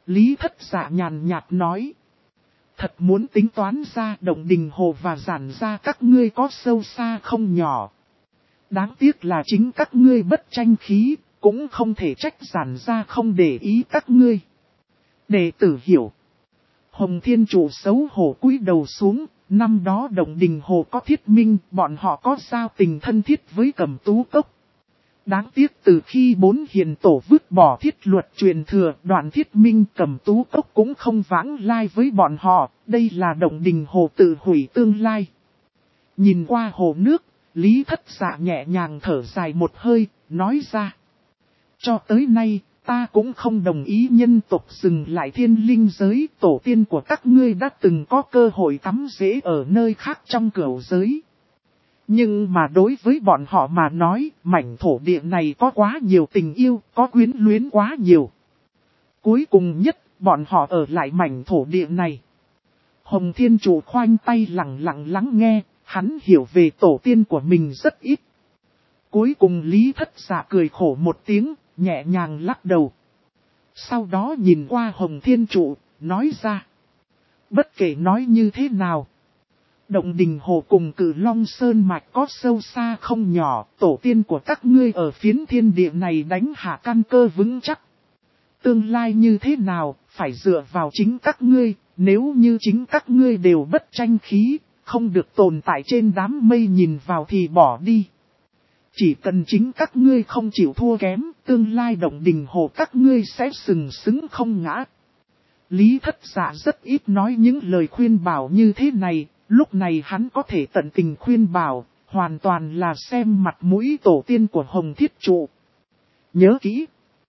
Lý Thất Dạ nhàn nhạt nói. Thật muốn tính toán ra Động Đình Hồ và Giản gia các ngươi có sâu xa không nhỏ. Đáng tiếc là chính các ngươi bất tranh khí, cũng không thể trách Giản gia không để ý các ngươi. Đệ tử hiểu. Hồng Thiên Trụ xấu hổ cúi đầu xuống, năm đó Động Đình Hồ có Thiết Minh, bọn họ có giao tình thân thiết với Cẩm Tú Cốc. Đáng tiếc từ khi bốn hiền tổ vứt bỏ thiết luật truyền thừa, Đoạn Thiết Minh Cẩm Tú Cốc cũng không vãng lai với bọn họ, đây là Động Đình Hồ tự hủy tương lai. Nhìn qua hồ nước, Lý Thất Dạ nhẹ nhàng thở dài một hơi, nói ra. Cho tới nay, ta cũng không đồng ý nhân tộc dừng lại thiên linh giới, tổ tiên của các ngươi đã từng có cơ hội tắm rễ ở nơi khác trong cửu giới. Nhưng mà đối với bọn họ mà nói, mảnh thổ địa này có quá nhiều tình yêu, có quyến luyến quá nhiều. Cuối cùng nhất, bọn họ ở lại mảnh thổ địa này. Hồng Thiên Trụ khoanh tay lặng lặng lắng nghe, hắn hiểu về tổ tiên của mình rất ít. Cuối cùng Lý Thất Dạ cười khổ một tiếng, nhẹ nhàng lắc đầu. Sau đó nhìn qua Hồng Thiên Trụ, nói ra. Bất kể nói như thế nào. Động Đình Hồ cùng Cử Long Sơn Mạch có sâu xa không nhỏ, tổ tiên của các ngươi ở phiến thiên địa này đánh hạ căn cơ vững chắc. Tương lai như thế nào, phải dựa vào chính các ngươi, nếu như chính các ngươi đều bất tranh khí, không được tồn tại trên đám mây nhìn vào thì bỏ đi. Chỉ cần chính các ngươi không chịu thua kém, tương lai Động Đình Hồ các ngươi sẽ sừng sững không ngã. Lý Thất Dạ rất ít nói những lời khuyên bảo như thế này, lúc này hắn có thể tận tình khuyên bảo, hoàn toàn là xem mặt mũi tổ tiên của Hồng Thiết Trụ. Nhớ kỹ.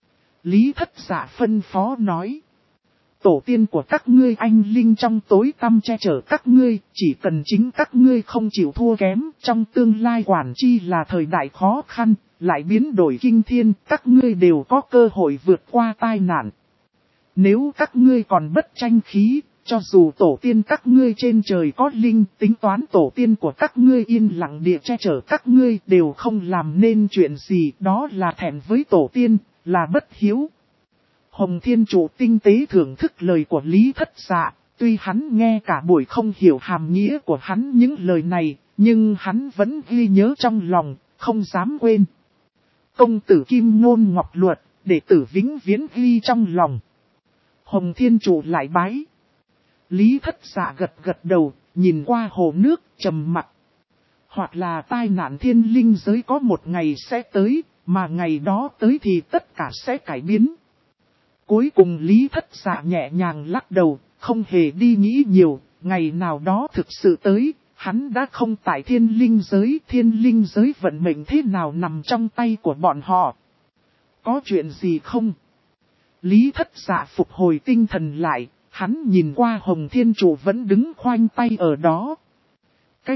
Lý Thất Dạ phân phó nói. Tổ tiên của các ngươi anh linh trong tối tăm che chở các ngươi, chỉ cần chính các ngươi không chịu thua kém, trong tương lai quản chi là thời đại khó khăn, lại biến đổi kinh thiên, các ngươi đều có cơ hội vượt qua tai nạn. Nếu các ngươi còn bất tranh khí, cho dù tổ tiên các ngươi trên trời có linh, tính toán tổ tiên của các ngươi yên lặng địa che chở các ngươi đều không làm nên chuyện gì, đó là thẹn với tổ tiên, là bất hiếu. Hồng Thiên Trụ tinh tế thưởng thức lời của Lý Thất Dạ, tuy hắn nghe cả buổi không hiểu hàm nghĩa của hắn những lời này, nhưng hắn vẫn ghi nhớ trong lòng, không dám quên. Công tử Kim Ngôn Ngọc Luật, đệ tử vĩnh viễn ghi trong lòng. Hồng Thiên Trụ lại bái. Lý Thất Dạ gật gật đầu, nhìn qua hồ nước, trầm mặc. Hoặc là tai nạn thiên linh giới có một ngày sẽ tới, mà ngày đó tới thì tất cả sẽ cải biến. Cuối cùng Lý Thất Dạ nhẹ nhàng lắc đầu, không hề đi nghĩ nhiều, ngày nào đó thực sự tới, hắn đã không tại thiên linh giới vận mệnh thế nào nằm trong tay của bọn họ. Có chuyện gì không? Lý Thất Dạ phục hồi tinh thần lại, hắn nhìn qua Hồng Thiên Trụ vẫn đứng khoanh tay ở đó. Cái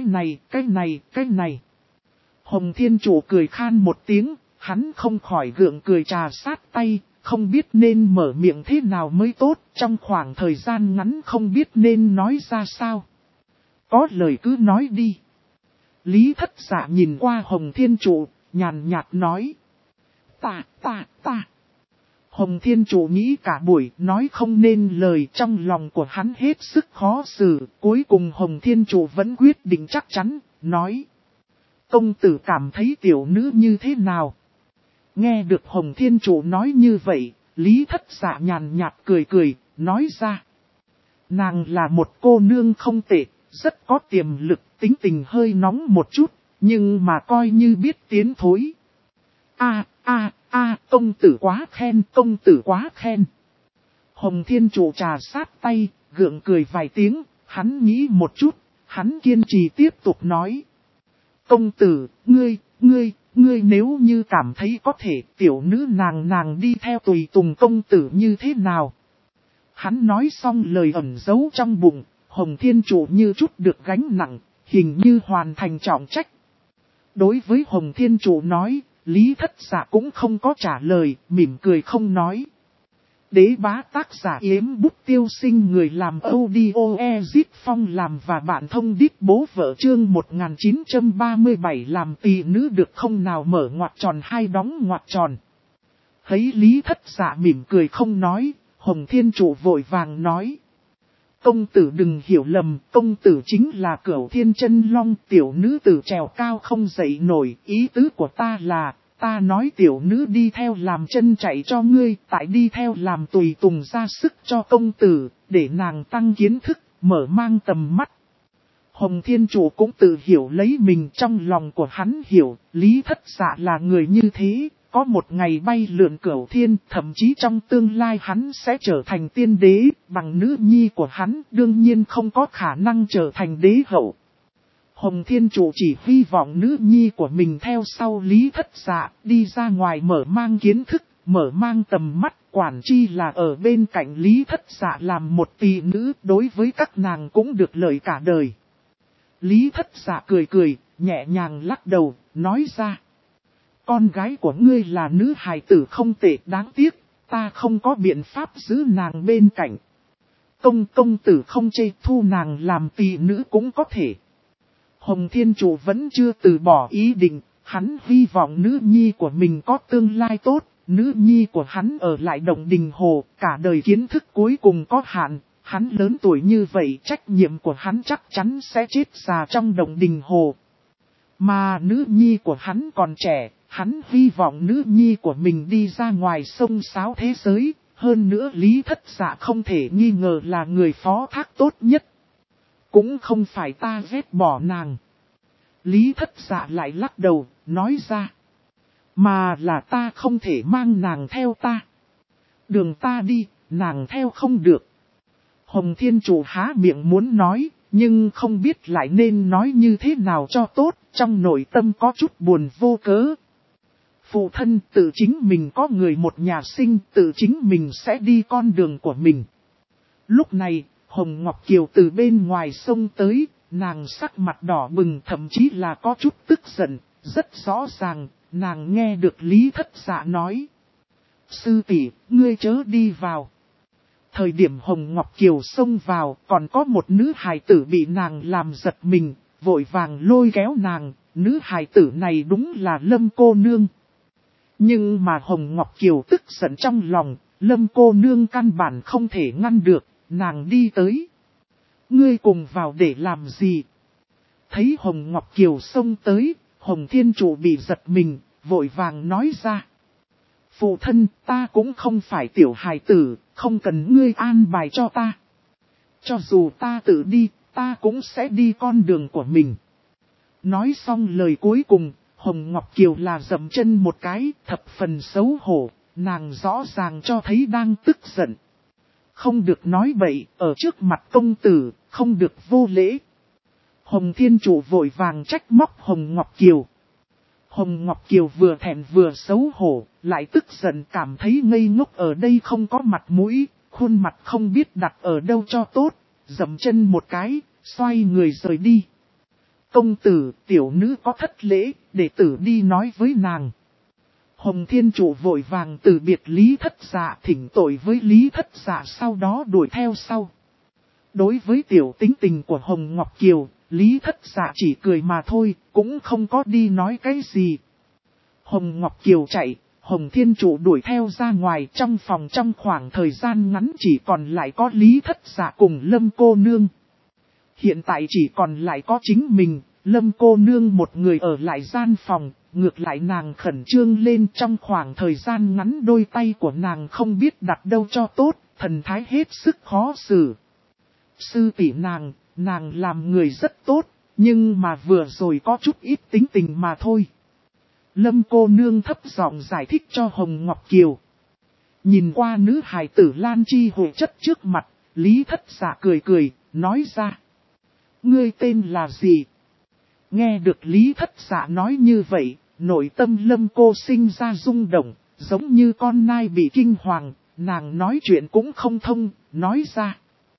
này. Hồng Thiên Trụ cười khan một tiếng, hắn không khỏi gượng cười trà sát tay, không biết nên mở miệng thế nào mới tốt, trong khoảng thời gian ngắn không biết nên nói ra sao. Có lời cứ nói đi. Lý Thất Dạ nhìn qua Hồng Thiên Trụ, nhàn nhạt nói. Ta. Hồng Thiên Trụ nghĩ cả buổi nói không nên lời, trong lòng của hắn hết sức khó xử, cuối cùng Hồng Thiên Trụ vẫn quyết định chắc chắn, nói. Công tử cảm thấy tiểu nữ như thế nào? Nghe được Hồng Thiên Trụ nói như vậy, Lý Thất Dạ nhàn nhạt cười, nói ra. Nàng là một cô nương không tệ, rất có tiềm lực, tính tình hơi nóng một chút, nhưng mà coi như biết tiến thối. Công tử quá khen. Hồng Thiên Trụ trà sát tay, gượng cười vài tiếng, hắn nghĩ một chút, hắn kiên trì tiếp tục nói. Công tử, ngươi nếu như cảm thấy có thể tiểu nữ nàng đi theo tùy tùng công tử như thế nào. Hắn nói xong lời ẩn giấu trong bụng, Hồng Thiên Trụ như chút được gánh nặng, hình như hoàn thành trọng trách. Đối với Hồng Thiên Trụ nói, Lý Thất Dạ cũng không có trả lời, mỉm cười không nói. Đế bá tác giả Yếm Bút Tiêu Sinh, người làm audio Ezip Phong làm và bạn thông đít bố vợ chương 1937 làm tỳ nữ được không nào mở ngoặc tròn hai đóng ngoặc tròn. Thấy Lý Thất Dạ mỉm cười không nói, Hồng Thiên Trụ vội vàng nói. Công tử đừng hiểu lầm, công tử chính là Cửu Thiên Chân Long, tiểu nữ tử trèo cao không dậy nổi, ý tứ của ta là, ta nói tiểu nữ đi theo làm chân chạy cho ngươi, tại đi theo làm tùy tùng ra sức cho công tử, để nàng tăng kiến thức, mở mang tầm mắt. Hồng Thiên Chủ cũng tự hiểu lấy mình, trong lòng của hắn hiểu, Lý Thất Dạ là người như thế, có một ngày bay lượn Cửu Thiên, thậm chí trong tương lai hắn sẽ trở thành tiên đế, bằng nữ nhi của hắn đương nhiên không có khả năng trở thành đế hậu. Hồng Thiên Chủ chỉ hy vọng nữ nhi của mình theo sau Lý Thất Dạ, đi ra ngoài mở mang kiến thức, mở mang tầm mắt, quản chi là ở bên cạnh Lý Thất Dạ làm một tỷ nữ, đối với các nàng cũng được lợi cả đời. Lý Thất Dạ cười cười, nhẹ nhàng lắc đầu, nói ra. Con gái của ngươi là nữ hài tử không tệ, đáng tiếc, ta không có biện pháp giữ nàng bên cạnh. Công tử không chê, thu nàng làm tỷ nữ cũng có thể. Hồng Thiên Chủ vẫn chưa từ bỏ ý định, hắn hy vọng nữ nhi của mình có tương lai tốt, nữ nhi của hắn ở lại Động Đình Hồ, cả đời kiến thức cuối cùng có hạn, hắn lớn tuổi như vậy trách nhiệm của hắn chắc chắn sẽ chết già trong Động Đình Hồ. Mà nữ nhi của hắn còn trẻ, hắn hy vọng nữ nhi của mình đi ra ngoài sông sáo thế giới, hơn nữa Lý Thất Dạ không thể nghi ngờ là người phó thác tốt nhất. Cũng không phải ta ghét bỏ nàng. Lý Thất Dạ lại lắc đầu, nói ra. Mà là ta không thể mang nàng theo ta. Đường ta đi, nàng theo không được. Hồng Thiên Chủ há miệng muốn nói, nhưng không biết lại nên nói như thế nào cho tốt, trong nội tâm có chút buồn vô cớ. Phụ thân tự chính mình có người một nhà sinh, tự chính mình sẽ đi con đường của mình. Lúc này, Hồng Ngọc Kiều từ bên ngoài sông tới, nàng sắc mặt đỏ bừng, thậm chí là có chút tức giận, rất rõ ràng, nàng nghe được Lý Thất Dạ nói. Sư tỷ, ngươi chớ đi vào. Thời điểm Hồng Ngọc Kiều xông vào, còn có một nữ hài tử bị nàng làm giật mình, vội vàng lôi kéo nàng, nữ hài tử này đúng là Lâm cô nương. Nhưng mà Hồng Ngọc Kiều tức giận trong lòng, Lâm cô nương căn bản không thể ngăn được, nàng đi tới. Ngươi cùng vào để làm gì? Thấy Hồng Ngọc Kiều xông tới, Hồng Thiên Chủ bị giật mình, vội vàng nói ra. Phụ thân, ta cũng không phải tiểu hài tử, không cần ngươi an bài cho ta. Cho dù ta tự đi, ta cũng sẽ đi con đường của mình. Nói xong lời cuối cùng, Hồng Ngọc Kiều là dậm chân một cái, thập phần xấu hổ, nàng rõ ràng cho thấy đang tức giận. Không được nói bậy, ở trước mặt công tử, không được vô lễ. Hồng Thiên Chủ vội vàng trách móc Hồng Ngọc Kiều. Hồng Ngọc Kiều vừa thẹn vừa xấu hổ, lại tức giận cảm thấy ngây ngốc ở đây không có mặt mũi, khuôn mặt không biết đặt ở đâu cho tốt, dậm chân một cái, xoay người rời đi. Công tử, tiểu nữ có thất lễ, để tử đi nói với nàng. Hồng Thiên Chủ vội vàng từ biệt Lý Thất Dạ, thỉnh tội với Lý Thất Dạ, sau đó đuổi theo sau. Đối với tiểu tính tình của Hồng Ngọc Kiều, Lý Thất Dạ chỉ cười mà thôi, cũng không có đi nói cái gì. Hồng Ngọc Kiều chạy, Hồng Thiên Chủ đuổi theo ra ngoài, trong phòng trong khoảng thời gian ngắn chỉ còn lại có Lý Thất Dạ cùng Lâm cô nương. Hiện tại chỉ còn lại có chính mình, Lâm cô nương một người ở lại gian phòng, ngược lại nàng khẩn trương lên, trong khoảng thời gian ngắn đôi tay của nàng không biết đặt đâu cho tốt, thần thái hết sức khó xử. Sư tỷ nàng làm người rất tốt, nhưng mà vừa rồi có chút ít tính tình mà thôi. Lâm cô nương thấp giọng giải thích cho Hồng Ngọc Kiều. Nhìn qua nữ hài tử Lan Chi Hồ chất trước mặt, Lý Thất Dạ cười cười, nói ra. Ngươi tên là gì? Nghe được Lý Thất Dạ nói như vậy, nội tâm Lâm cô sinh ra rung động, giống như con nai bị kinh hoàng, nàng nói chuyện cũng không thông, nói ra.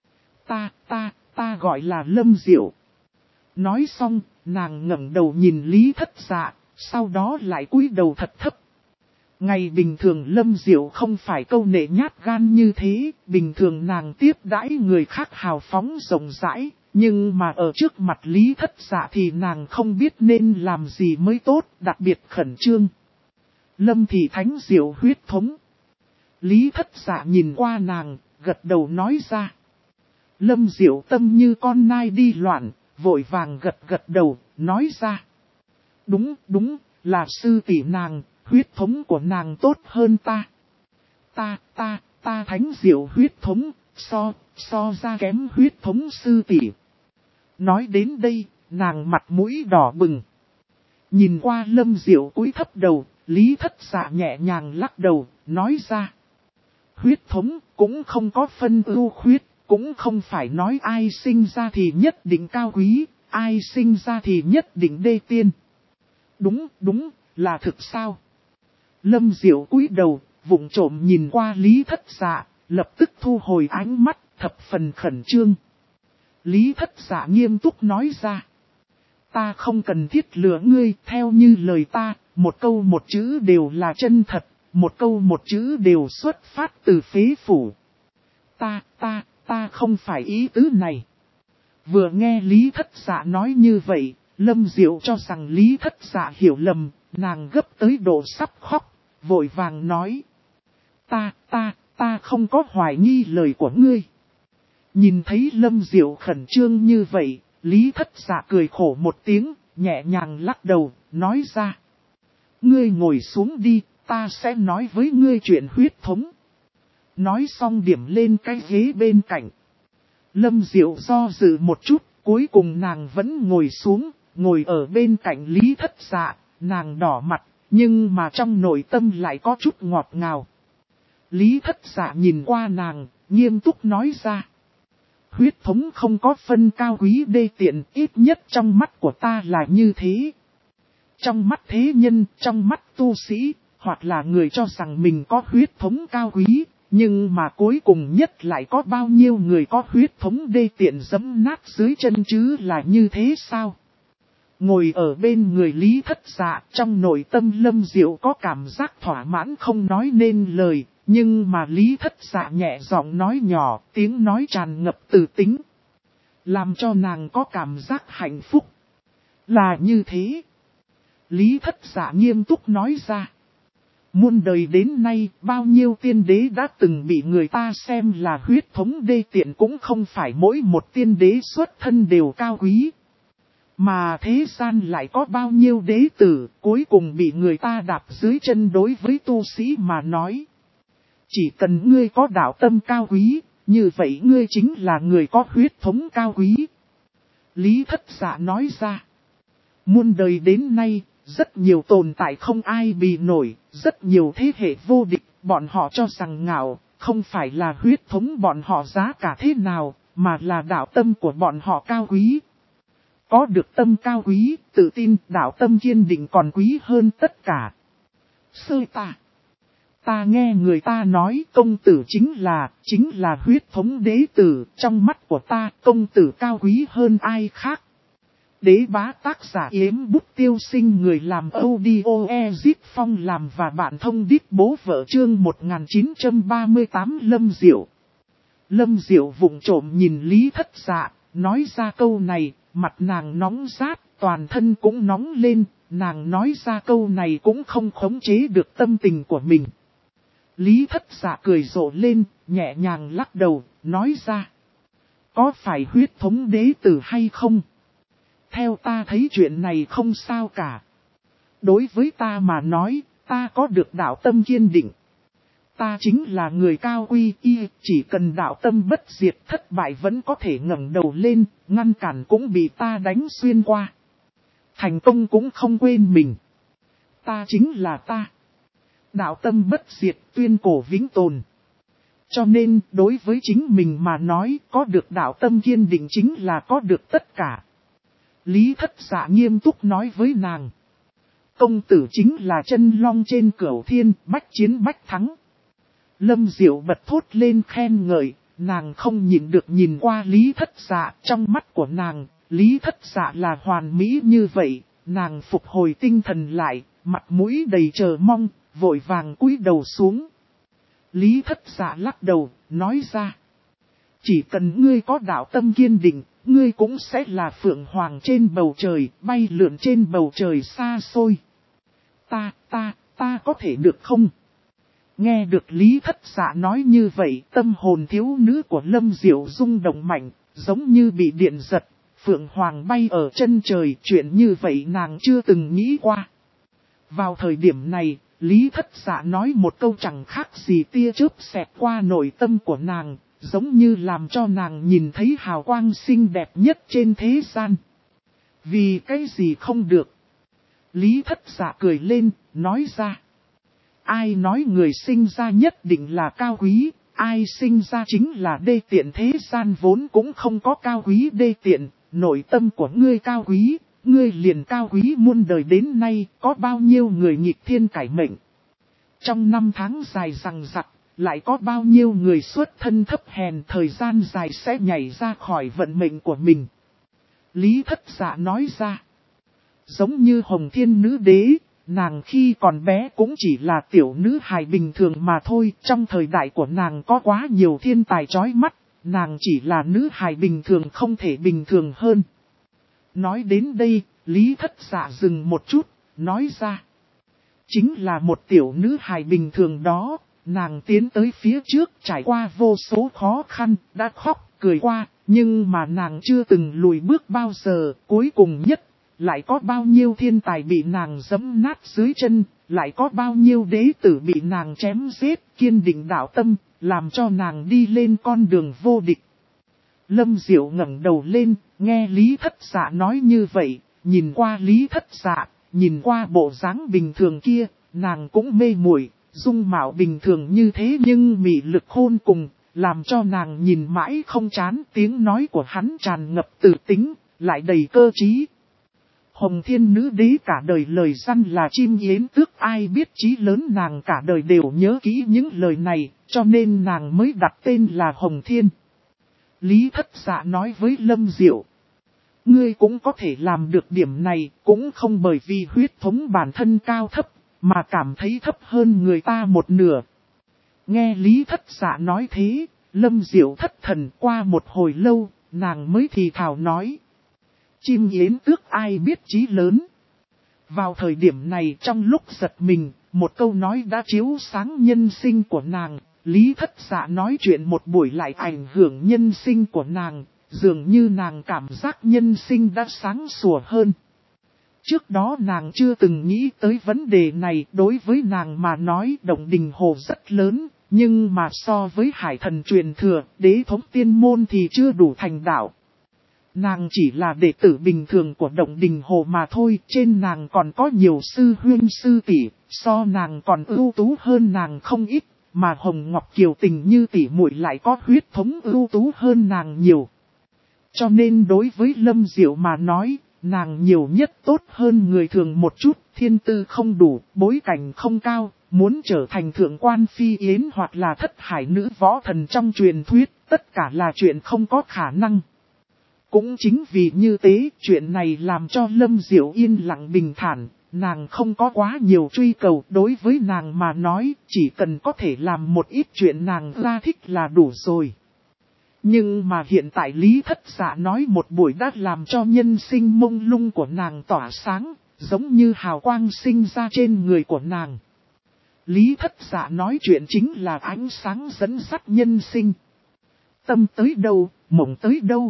Ta gọi là Lâm Diệu. Nói xong, nàng ngẩng đầu nhìn Lý Thất Dạ, sau đó lại cúi đầu thật thấp. Ngày bình thường Lâm Diệu không phải câu nệ nhát gan như thế, bình thường nàng tiếp đãi người khác hào phóng rộng rãi, nhưng mà ở trước mặt Lý Thất Dạ thì nàng không biết nên làm gì mới tốt, đặc biệt khẩn trương. Lâm thị thánh diệu huyết thống. Lý Thất Dạ nhìn qua nàng, gật đầu nói ra. Lâm Diệu tâm như con nai đi loạn, vội vàng gật đầu, nói ra. Đúng, là sư tỷ nàng, huyết thống của nàng tốt hơn ta. Ta thánh diệu huyết thống, so ra kém huyết thống sư tỷ. Nói đến đây, nàng mặt mũi đỏ bừng. Nhìn qua Lâm Diệu cúi thấp đầu, Lý Thất Dạ nhẹ nhàng lắc đầu, nói ra. Huyết thống cũng không có phân ưu khuyết, cũng không phải nói ai sinh ra thì nhất định cao quý, ai sinh ra thì nhất định đê tiên. Đúng, là thực sao? Lâm Diệu cúi đầu, vụng trộm nhìn qua Lý Thất Dạ, lập tức thu hồi ánh mắt, thập phần khẩn trương. Lý Thất Dạ nghiêm túc nói ra. Ta không cần thiết lừa ngươi, theo như lời ta, một câu một chữ đều là chân thật, một câu một chữ đều xuất phát từ phế phủ. Ta không phải ý tứ này. Vừa nghe Lý Thất Dạ nói như vậy, Lâm Diệu cho rằng Lý Thất Dạ hiểu lầm, nàng gấp tới độ sắp khóc, vội vàng nói. Ta không có hoài nghi lời của ngươi. Nhìn thấy Lâm Diệu khẩn trương như vậy, Lý Thất Dạ cười khổ một tiếng, nhẹ nhàng lắc đầu, nói ra. Ngươi ngồi xuống đi, ta sẽ nói với ngươi chuyện huyết thống. Nói xong điểm lên cái ghế bên cạnh. Lâm Diệu do dự một chút, cuối cùng nàng vẫn ngồi xuống, ngồi ở bên cạnh Lý Thất Dạ, nàng đỏ mặt, nhưng mà trong nội tâm lại có chút ngọt ngào. Lý Thất Dạ nhìn qua nàng, nghiêm túc nói ra. Huyết thống không có phân cao quý đê tiện, ít nhất trong mắt của ta là như thế. Trong mắt thế nhân, trong mắt tu sĩ, hoặc là người cho rằng mình có huyết thống cao quý, nhưng mà cuối cùng nhất lại có bao nhiêu người có huyết thống đê tiện giẫm nát dưới chân chứ là như thế sao? Ngồi ở bên người Lý Thất Dạ, trong nội tâm Lâm Diệu có cảm giác thỏa mãn không nói nên lời, nhưng mà Lý Thất Dạ nhẹ giọng nói nhỏ, tiếng nói tràn ngập từ tính. Làm cho nàng có cảm giác hạnh phúc. Là như thế. Lý Thất Dạ nghiêm túc nói ra. Muôn đời đến nay, bao nhiêu tiên đế đã từng bị người ta xem là huyết thống đê tiện cũng không phải mỗi một tiên đế xuất thân đều cao quý. Mà thế gian lại có bao nhiêu đế tử cuối cùng bị người ta đạp dưới chân đối với tu sĩ mà nói. Chỉ cần ngươi có đạo tâm cao quý, như vậy ngươi chính là người có huyết thống cao quý. Lý Thất Dạ nói ra. Muôn đời đến nay, rất nhiều tồn tại không ai bì nổi, rất nhiều thế hệ vô địch, bọn họ cho rằng ngạo, không phải là huyết thống bọn họ giá cả thế nào, mà là đạo tâm của bọn họ cao quý. Có được tâm cao quý, tự tin, đạo tâm kiên định còn quý hơn tất cả. Sơ ta nghe người ta nói công tử chính là huyết thống đế tử, trong mắt của ta công tử cao quý hơn ai khác. Đế bá tác giả yếm bút tiêu sinh, người làm audio Ezip Phong làm và bạn thông đít bố vợ chương 1938 Lâm Diệu. Lâm Diệu vụng trộm nhìn Lý Thất Dạ, nói ra câu này, mặt nàng nóng rát, toàn thân cũng nóng lên, nàng nói ra câu này cũng không khống chế được tâm tình của mình. Lý Thất Dạ cười rộ lên, nhẹ nhàng lắc đầu, nói ra. Có phải huyết thống đế tử hay không? Theo ta thấy chuyện này không sao cả. Đối với ta mà nói, ta có được đạo tâm kiên định. Ta chính là người cao quy y, chỉ cần đạo tâm bất diệt thất bại vẫn có thể ngẩng đầu lên, ngăn cản cũng bị ta đánh xuyên qua. Thành công cũng không quên mình. Ta chính là ta. Đạo tâm bất diệt tuyên cổ vĩnh tồn. Cho nên, đối với chính mình mà nói, có được đạo tâm kiên định chính là có được tất cả. Lý Thất Dạ nghiêm túc nói với nàng. Công tử chính là chân long trên cửu thiên, bách chiến bách thắng. Lâm Diệu bật thốt lên khen ngợi, nàng không nhịn được nhìn qua Lý Thất Dạ, trong mắt của nàng, Lý Thất Dạ là hoàn mỹ như vậy, nàng phục hồi tinh thần lại, mặt mũi đầy chờ mong, vội vàng cúi đầu xuống. Lý Thất Dạ lắc đầu, nói ra. Chỉ cần ngươi có đạo tâm kiên định, ngươi cũng sẽ là phượng hoàng trên bầu trời, bay lượn trên bầu trời xa xôi. Ta có thể được không? Nghe được Lý Thất Dạ nói như vậy, tâm hồn thiếu nữ của Lâm Diệu rung động mạnh, giống như bị điện giật, phượng hoàng bay ở chân trời, chuyện như vậy nàng chưa từng nghĩ qua. Vào thời điểm này, Lý Thất Dạ nói một câu chẳng khác gì tia chớp xẹt qua nội tâm của nàng, giống như làm cho nàng nhìn thấy hào quang xinh đẹp nhất trên thế gian. Vì cái gì không được? Lý Thất Dạ cười lên, nói ra. Ai nói người sinh ra nhất định là cao quý, ai sinh ra chính là đê tiện, thế gian vốn cũng không có cao quý đê tiện, nội tâm của ngươi cao quý, ngươi liền cao quý muôn đời đến nay, có bao nhiêu người nghịch thiên cải mệnh. Trong năm tháng dài rằng rặc, lại có bao nhiêu người xuất thân thấp hèn, thời gian dài sẽ nhảy ra khỏi vận mệnh của mình. Lý Thất Dạ nói ra, giống như Hồng Thiên Nữ Đế, nàng khi còn bé cũng chỉ là tiểu nữ hài bình thường mà thôi, trong thời đại của nàng có quá nhiều thiên tài chói mắt, nàng chỉ là nữ hài bình thường không thể bình thường hơn. Nói đến đây, Lý Thất Dạ dừng một chút, nói ra. Chính là một tiểu nữ hài bình thường đó, nàng tiến tới phía trước trải qua vô số khó khăn, đã khóc, cười qua, nhưng mà nàng chưa từng lùi bước bao giờ, cuối cùng nhất. Lại có bao nhiêu thiên tài bị nàng giẫm nát dưới chân, lại có bao nhiêu đế tử bị nàng chém giết, kiên định đạo tâm, làm cho nàng đi lên con đường vô địch. Lâm Diệu ngẩng đầu lên, nghe Lý Thất Dạ nói như vậy, nhìn qua Lý Thất Dạ, nhìn qua bộ dáng bình thường kia, nàng cũng mê muội, dung mạo bình thường như thế nhưng mị lực khôn cùng, làm cho nàng nhìn mãi không chán. Tiếng nói của hắn tràn ngập tự tính, lại đầy cơ trí. Hồng Thiên Nữ Đế cả đời lời săn là chim yến tước, ai biết chí lớn, nàng cả đời đều nhớ kỹ những lời này, cho nên nàng mới đặt tên là Hồng Thiên. Lý Thất Dạ nói với Lâm Diệu, ngươi cũng có thể làm được điểm này, cũng không bởi vì huyết thống bản thân cao thấp, mà cảm thấy thấp hơn người ta một nửa. Nghe Lý Thất Dạ nói thế, Lâm Diệu thất thần, qua một hồi lâu, nàng mới thì thào nói. Chim yến tước ai biết chí lớn. Vào thời điểm này trong lúc giật mình, một câu nói đã chiếu sáng nhân sinh của nàng. Lý Thất Dạ nói chuyện một buổi lại ảnh hưởng nhân sinh của nàng, dường như nàng cảm giác nhân sinh đã sáng sủa hơn. Trước đó nàng chưa từng nghĩ tới vấn đề này, đối với nàng mà nói Động Đình Hồ rất lớn, nhưng mà so với hải thần truyền thừa, đế thống tiên môn thì chưa đủ thành đạo. Nàng chỉ là đệ tử bình thường của Động Đình Hồ mà thôi, trên nàng còn có nhiều sư huynh sư tỷ, so nàng còn ưu tú hơn nàng không ít, mà Hồng Ngọc Kiều Tình như tỷ muội lại có huyết thống ưu tú hơn nàng nhiều. Cho nên đối với Lâm Diệu mà nói, nàng nhiều nhất tốt hơn người thường một chút, thiên tư không đủ, bối cảnh không cao, muốn trở thành thượng quan phi yến hoặc là thất hải nữ võ thần trong truyền thuyết, tất cả là chuyện không có khả năng. Cũng chính vì như thế, chuyện này làm cho Lâm Diệu yên lặng bình thản, nàng không có quá nhiều truy cầu, đối với nàng mà nói, chỉ cần có thể làm một ít chuyện nàng ra thích là đủ rồi. Nhưng mà hiện tại Lý Thất Dạ nói một buổi đã làm cho nhân sinh mông lung của nàng tỏa sáng, giống như hào quang sinh ra trên người của nàng. Lý Thất Dạ nói chuyện chính là ánh sáng dẫn dắt nhân sinh. Tâm tới đâu, mộng tới đâu.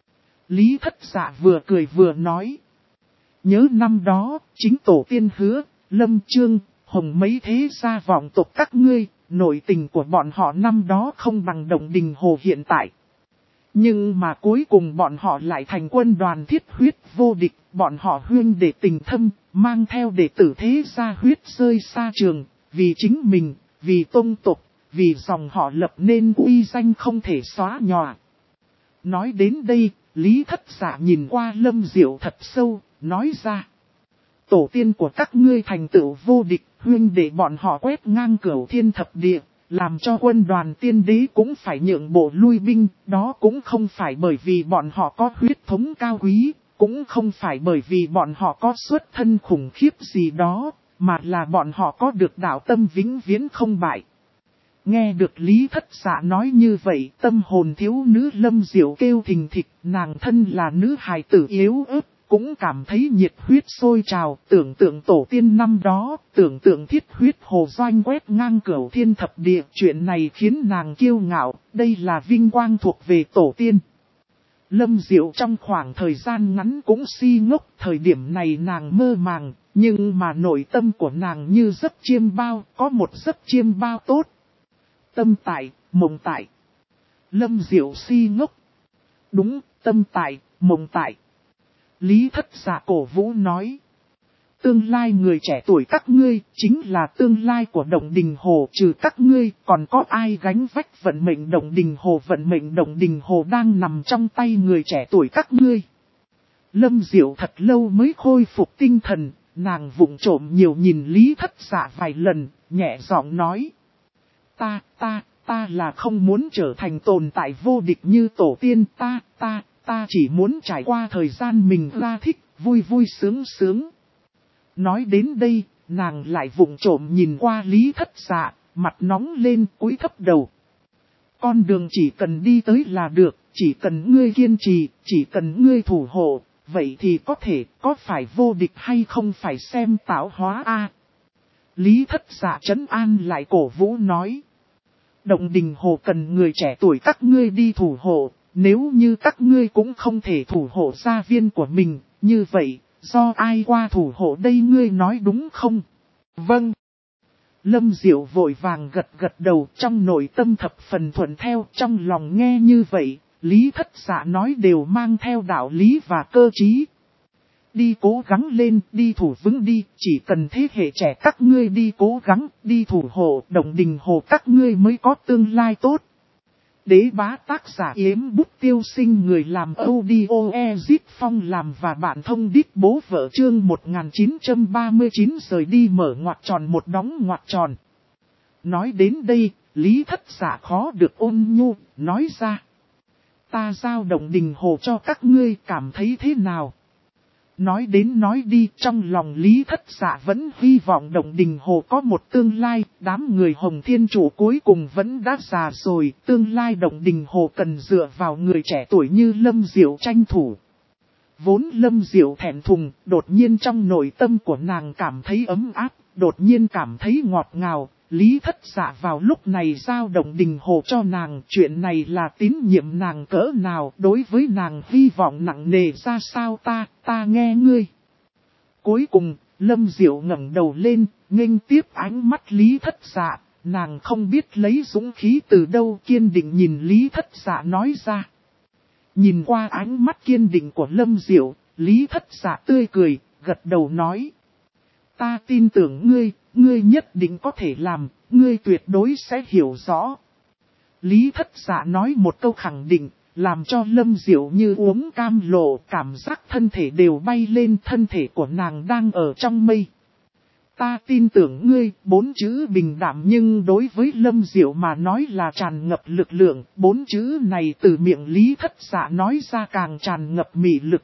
Lý Thất Dạ vừa cười vừa nói. Nhớ năm đó, chính tổ tiên hứa, Lâm Chương, Hồng mấy thế gia vọng tộc các ngươi, nội tình của bọn họ năm đó không bằng Động Đình Hồ hiện tại. Nhưng mà cuối cùng bọn họ lại thành quân đoàn thiết huyết vô địch, bọn họ huyên để tình thâm, mang theo đệ tử thế gia huyết rơi xa trường, vì chính mình, vì tông tộc, vì dòng họ lập nên uy danh không thể xóa nhòa. Nói đến đây, Lý Thất Dạ nhìn qua Lâm Diệu thật sâu, nói ra. Tổ tiên của các ngươi thành tựu vô địch, huyên để bọn họ quét ngang cửu thiên thập địa, làm cho quân đoàn tiên đế cũng phải nhượng bộ lui binh, đó cũng không phải bởi vì bọn họ có huyết thống cao quý, cũng không phải bởi vì bọn họ có xuất thân khủng khiếp gì đó, mà là bọn họ có được đạo tâm vĩnh viễn không bại. Nghe được Lý Thất Dạ nói như vậy, tâm hồn thiếu nữ Lâm Diệu kêu thình thịch, nàng thân là nữ hài tử yếu ớt, cũng cảm thấy nhiệt huyết sôi trào, tưởng tượng tổ tiên năm đó, tưởng tượng thiết huyết hồ doanh quét ngang cửu thiên thập địa. Chuyện này khiến nàng kiêu ngạo, đây là vinh quang thuộc về tổ tiên. Lâm Diệu trong khoảng thời gian ngắn cũng si ngốc, thời điểm này nàng mơ màng, nhưng mà nội tâm của nàng như giấc chiêm bao, có một giấc chiêm bao tốt. Tâm tại, mộng tại. Lâm Diệu si ngốc. Đúng, tâm tại, mộng tại. Lý Thất Dạ cổ vũ nói. Tương lai người trẻ tuổi các ngươi, chính là tương lai của Động Đình Hồ. Trừ các ngươi, còn có ai gánh vách vận mệnh Động Đình Hồ? Vận mệnh Động Đình Hồ đang nằm trong tay người trẻ tuổi các ngươi. Lâm Diệu thật lâu mới khôi phục tinh thần, nàng vụng trộm nhiều nhìn Lý Thất Dạ vài lần, nhẹ giọng nói. Ta là không muốn trở thành tồn tại vô địch như tổ tiên. Ta chỉ muốn trải qua thời gian mình ra thích, vui vui sướng sướng. Nói đến đây, nàng lại vụng trộm nhìn qua Lý Thất Dạ, mặt nóng lên, cúi thấp đầu. Con đường chỉ cần đi tới là được, chỉ cần ngươi kiên trì, chỉ cần ngươi thủ hộ, vậy thì có phải vô địch hay không phải xem tạo hóa a. Lý Thất Dạ trấn an lại cổ vũ nói. Động Đình Hồ cần người trẻ tuổi các ngươi đi thủ hộ, nếu như các ngươi cũng không thể thủ hộ gia viên của mình, như vậy, do ai qua thủ hộ đây ngươi nói đúng không? Vâng. Lâm Diệu vội vàng gật đầu, trong nội tâm thập phần thuận theo, trong lòng nghe như vậy, Lý Thất Dạ nói đều mang theo đạo lý và cơ trí. Đi cố gắng lên, đi thủ vững đi, chỉ cần thế hệ trẻ các ngươi đi cố gắng, đi thủ hộ, Động Đình Hồ các ngươi mới có tương lai tốt. Đế bá tác giả Yếm Bút Tiêu Sinh, người làm audio Ezit Phong làm và bạn thông đít bố vợ, chương 1939 rời đi mở ngoặc tròn một đóng ngoặc tròn. Nói đến đây, Lý Thất Dạ khó được ôn nhu, nói ra. Ta giao Động Đình Hồ cho các ngươi, cảm thấy thế nào? Nói đến nói đi, trong lòng Lý Thất Dạ vẫn hy vọng Động Đình Hồ có một tương lai, đám người Hồng Thiên Chủ cuối cùng vẫn đã già rồi, tương lai Động Đình Hồ cần dựa vào người trẻ tuổi như Lâm Diệu tranh thủ. Vốn Lâm Diệu thẹn thùng, đột nhiên trong nội tâm của nàng cảm thấy ấm áp, đột nhiên cảm thấy ngọt ngào. Lý Thất Dạ vào lúc này giao Động Đình Hồ cho nàng, chuyện này là tín nhiệm nàng cỡ nào, đối với nàng hy vọng nặng nề ra sao. Ta nghe ngươi. Cuối cùng, Lâm Diệu ngẩng đầu lên, nghênh tiếp ánh mắt Lý Thất Dạ, nàng không biết lấy dũng khí từ đâu, kiên định nhìn Lý Thất Dạ nói ra. Nhìn qua ánh mắt kiên định của Lâm Diệu, Lý Thất Dạ tươi cười, gật đầu nói. Ta tin tưởng ngươi nhất định có thể làm, ngươi tuyệt đối sẽ hiểu rõ. Lý Thất Dạ nói một câu khẳng định, làm cho Lâm Diệu như uống cam lộ, cảm giác thân thể đều bay lên, thân thể của nàng đang ở trong mây. Ta tin tưởng ngươi, 4 chữ bình đạm nhưng đối với Lâm Diệu mà nói là tràn ngập lực lượng, 4 chữ này từ miệng Lý Thất Dạ nói ra càng tràn ngập mị lực.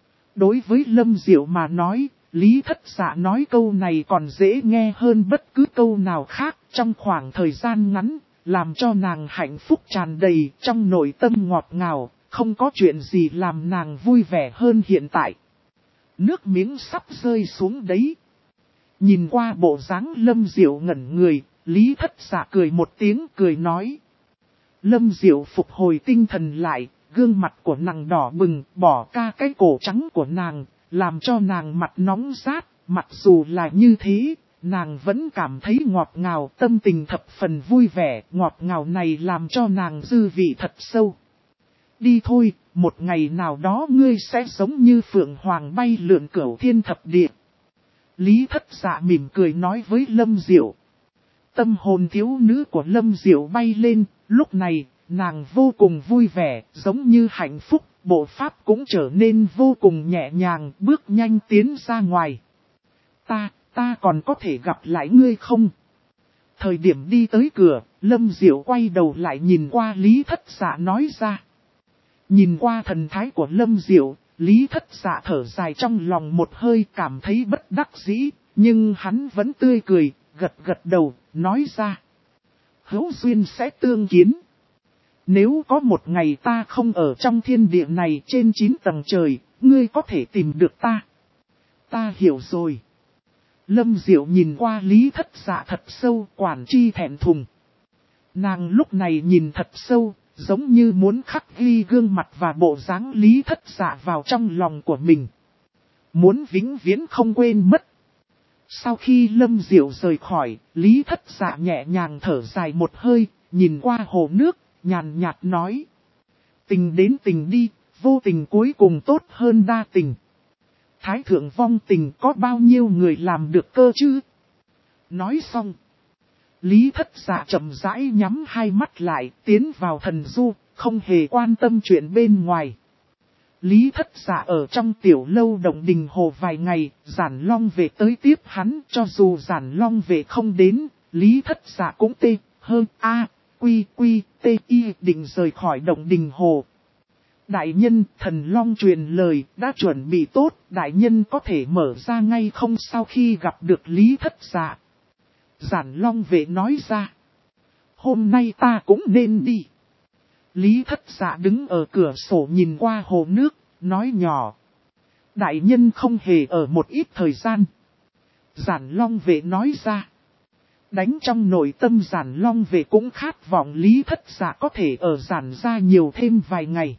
Đối với Lâm Diệu mà nói, Lý Thất Dạ nói câu này còn dễ nghe hơn bất cứ câu nào khác, trong khoảng thời gian ngắn, làm cho nàng hạnh phúc tràn đầy, trong nội tâm ngọt ngào, không có chuyện gì làm nàng vui vẻ hơn hiện tại. Nước miếng sắp rơi xuống đấy. Nhìn qua bộ dáng Lâm Diệu ngẩn người, Lý Thất Dạ cười một tiếng cười nói. Lâm Diệu phục hồi tinh thần lại, gương mặt của nàng đỏ bừng, bỏ ca cái cổ trắng của nàng, làm cho nàng mặt nóng rát. Mặc dù là như thế, nàng vẫn cảm thấy ngọt ngào, tâm tình thập phần vui vẻ, ngọt ngào này làm cho nàng dư vị thật sâu. Đi thôi, một ngày nào đó ngươi sẽ giống như phượng hoàng bay lượn cửu thiên thập địa. Lý Thất Dạ mỉm cười nói với Lâm Diệu. Tâm hồn thiếu nữ của Lâm Diệu bay lên, lúc này, nàng vô cùng vui vẻ, giống như hạnh phúc, bộ pháp cũng trở nên vô cùng nhẹ nhàng, bước nhanh tiến ra ngoài. Ta còn có thể gặp lại ngươi không? Thời điểm đi tới cửa, Lâm Diệu quay đầu lại nhìn qua Lý Thất Dạ nói ra. Nhìn qua thần thái của Lâm Diệu, Lý Thất Dạ thở dài trong lòng một hơi, cảm thấy bất đắc dĩ, nhưng hắn vẫn tươi cười, gật đầu, nói ra. Hữu duyên sẽ tương kiến. Nếu có một ngày ta không ở trong thiên địa này trên 9 tầng trời, ngươi có thể tìm được ta. Ta hiểu rồi. Lâm Diệu nhìn qua Lý Thất Dạ thật sâu, quản chi thẹn thùng. Nàng lúc này nhìn thật sâu, giống như muốn khắc ghi gương mặt và bộ dáng Lý Thất Dạ vào trong lòng của mình. Muốn vĩnh viễn không quên mất. Sau khi Lâm Diệu rời khỏi, Lý Thất Dạ nhẹ nhàng thở dài một hơi, nhìn qua hồ nước, nhàn nhạt nói. Tình đến tình đi, vô tình cuối cùng tốt hơn đa tình. Thái thượng vong tình có bao nhiêu người làm được cơ chứ? Nói xong. Lý Thất Dạ chậm rãi nhắm hai mắt lại, tiến vào thần du, không hề quan tâm chuyện bên ngoài. Lý Thất Dạ ở trong tiểu lâu Động Đình Hồ vài ngày, Giản Long về tới tiếp hắn, cho dù Giản Long về không đến, Lý Thất Dạ cũng định rời khỏi Động Đình Hồ. Đại nhân, thần Long truyền lời, đã chuẩn bị tốt, đại nhân có thể mở ra ngay không sau khi gặp được Lý Thất Dạ. Giản Long vệ nói ra. Hôm nay ta cũng nên đi. Lý Thất Dạ đứng ở cửa sổ nhìn qua hồ nước, nói nhỏ. Đại nhân không hề ở một ít thời gian. Giản Long vệ nói ra. Đánh trong nội tâm Giản Long vệ cũng khát vọng Lý Thất Dạ có thể ở Giản ra nhiều thêm vài ngày.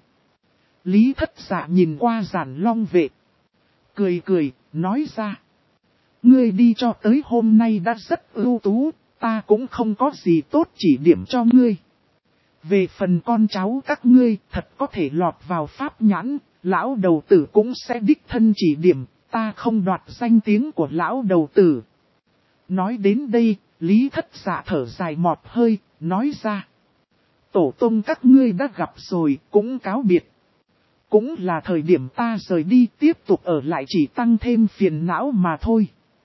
Lý Thất Dạ nhìn qua Giản Long vệ. Cười cười, nói ra. Ngươi đi cho tới hôm nay đã rất ưu tú, ta cũng không có gì tốt chỉ điểm cho ngươi. Về phần con cháu các ngươi thật có thể lọt vào pháp nhãn, lão đầu tử cũng sẽ đích thân chỉ điểm, ta không đoạt danh tiếng của lão đầu tử. Nói đến đây, Lý Thất Dạ thở dài mọt hơi, nói ra. Tổ tông các ngươi đã gặp rồi, cũng cáo biệt. Cũng là thời điểm ta rời đi tiếp tục ở lại chỉ tăng thêm phiền não mà thôi.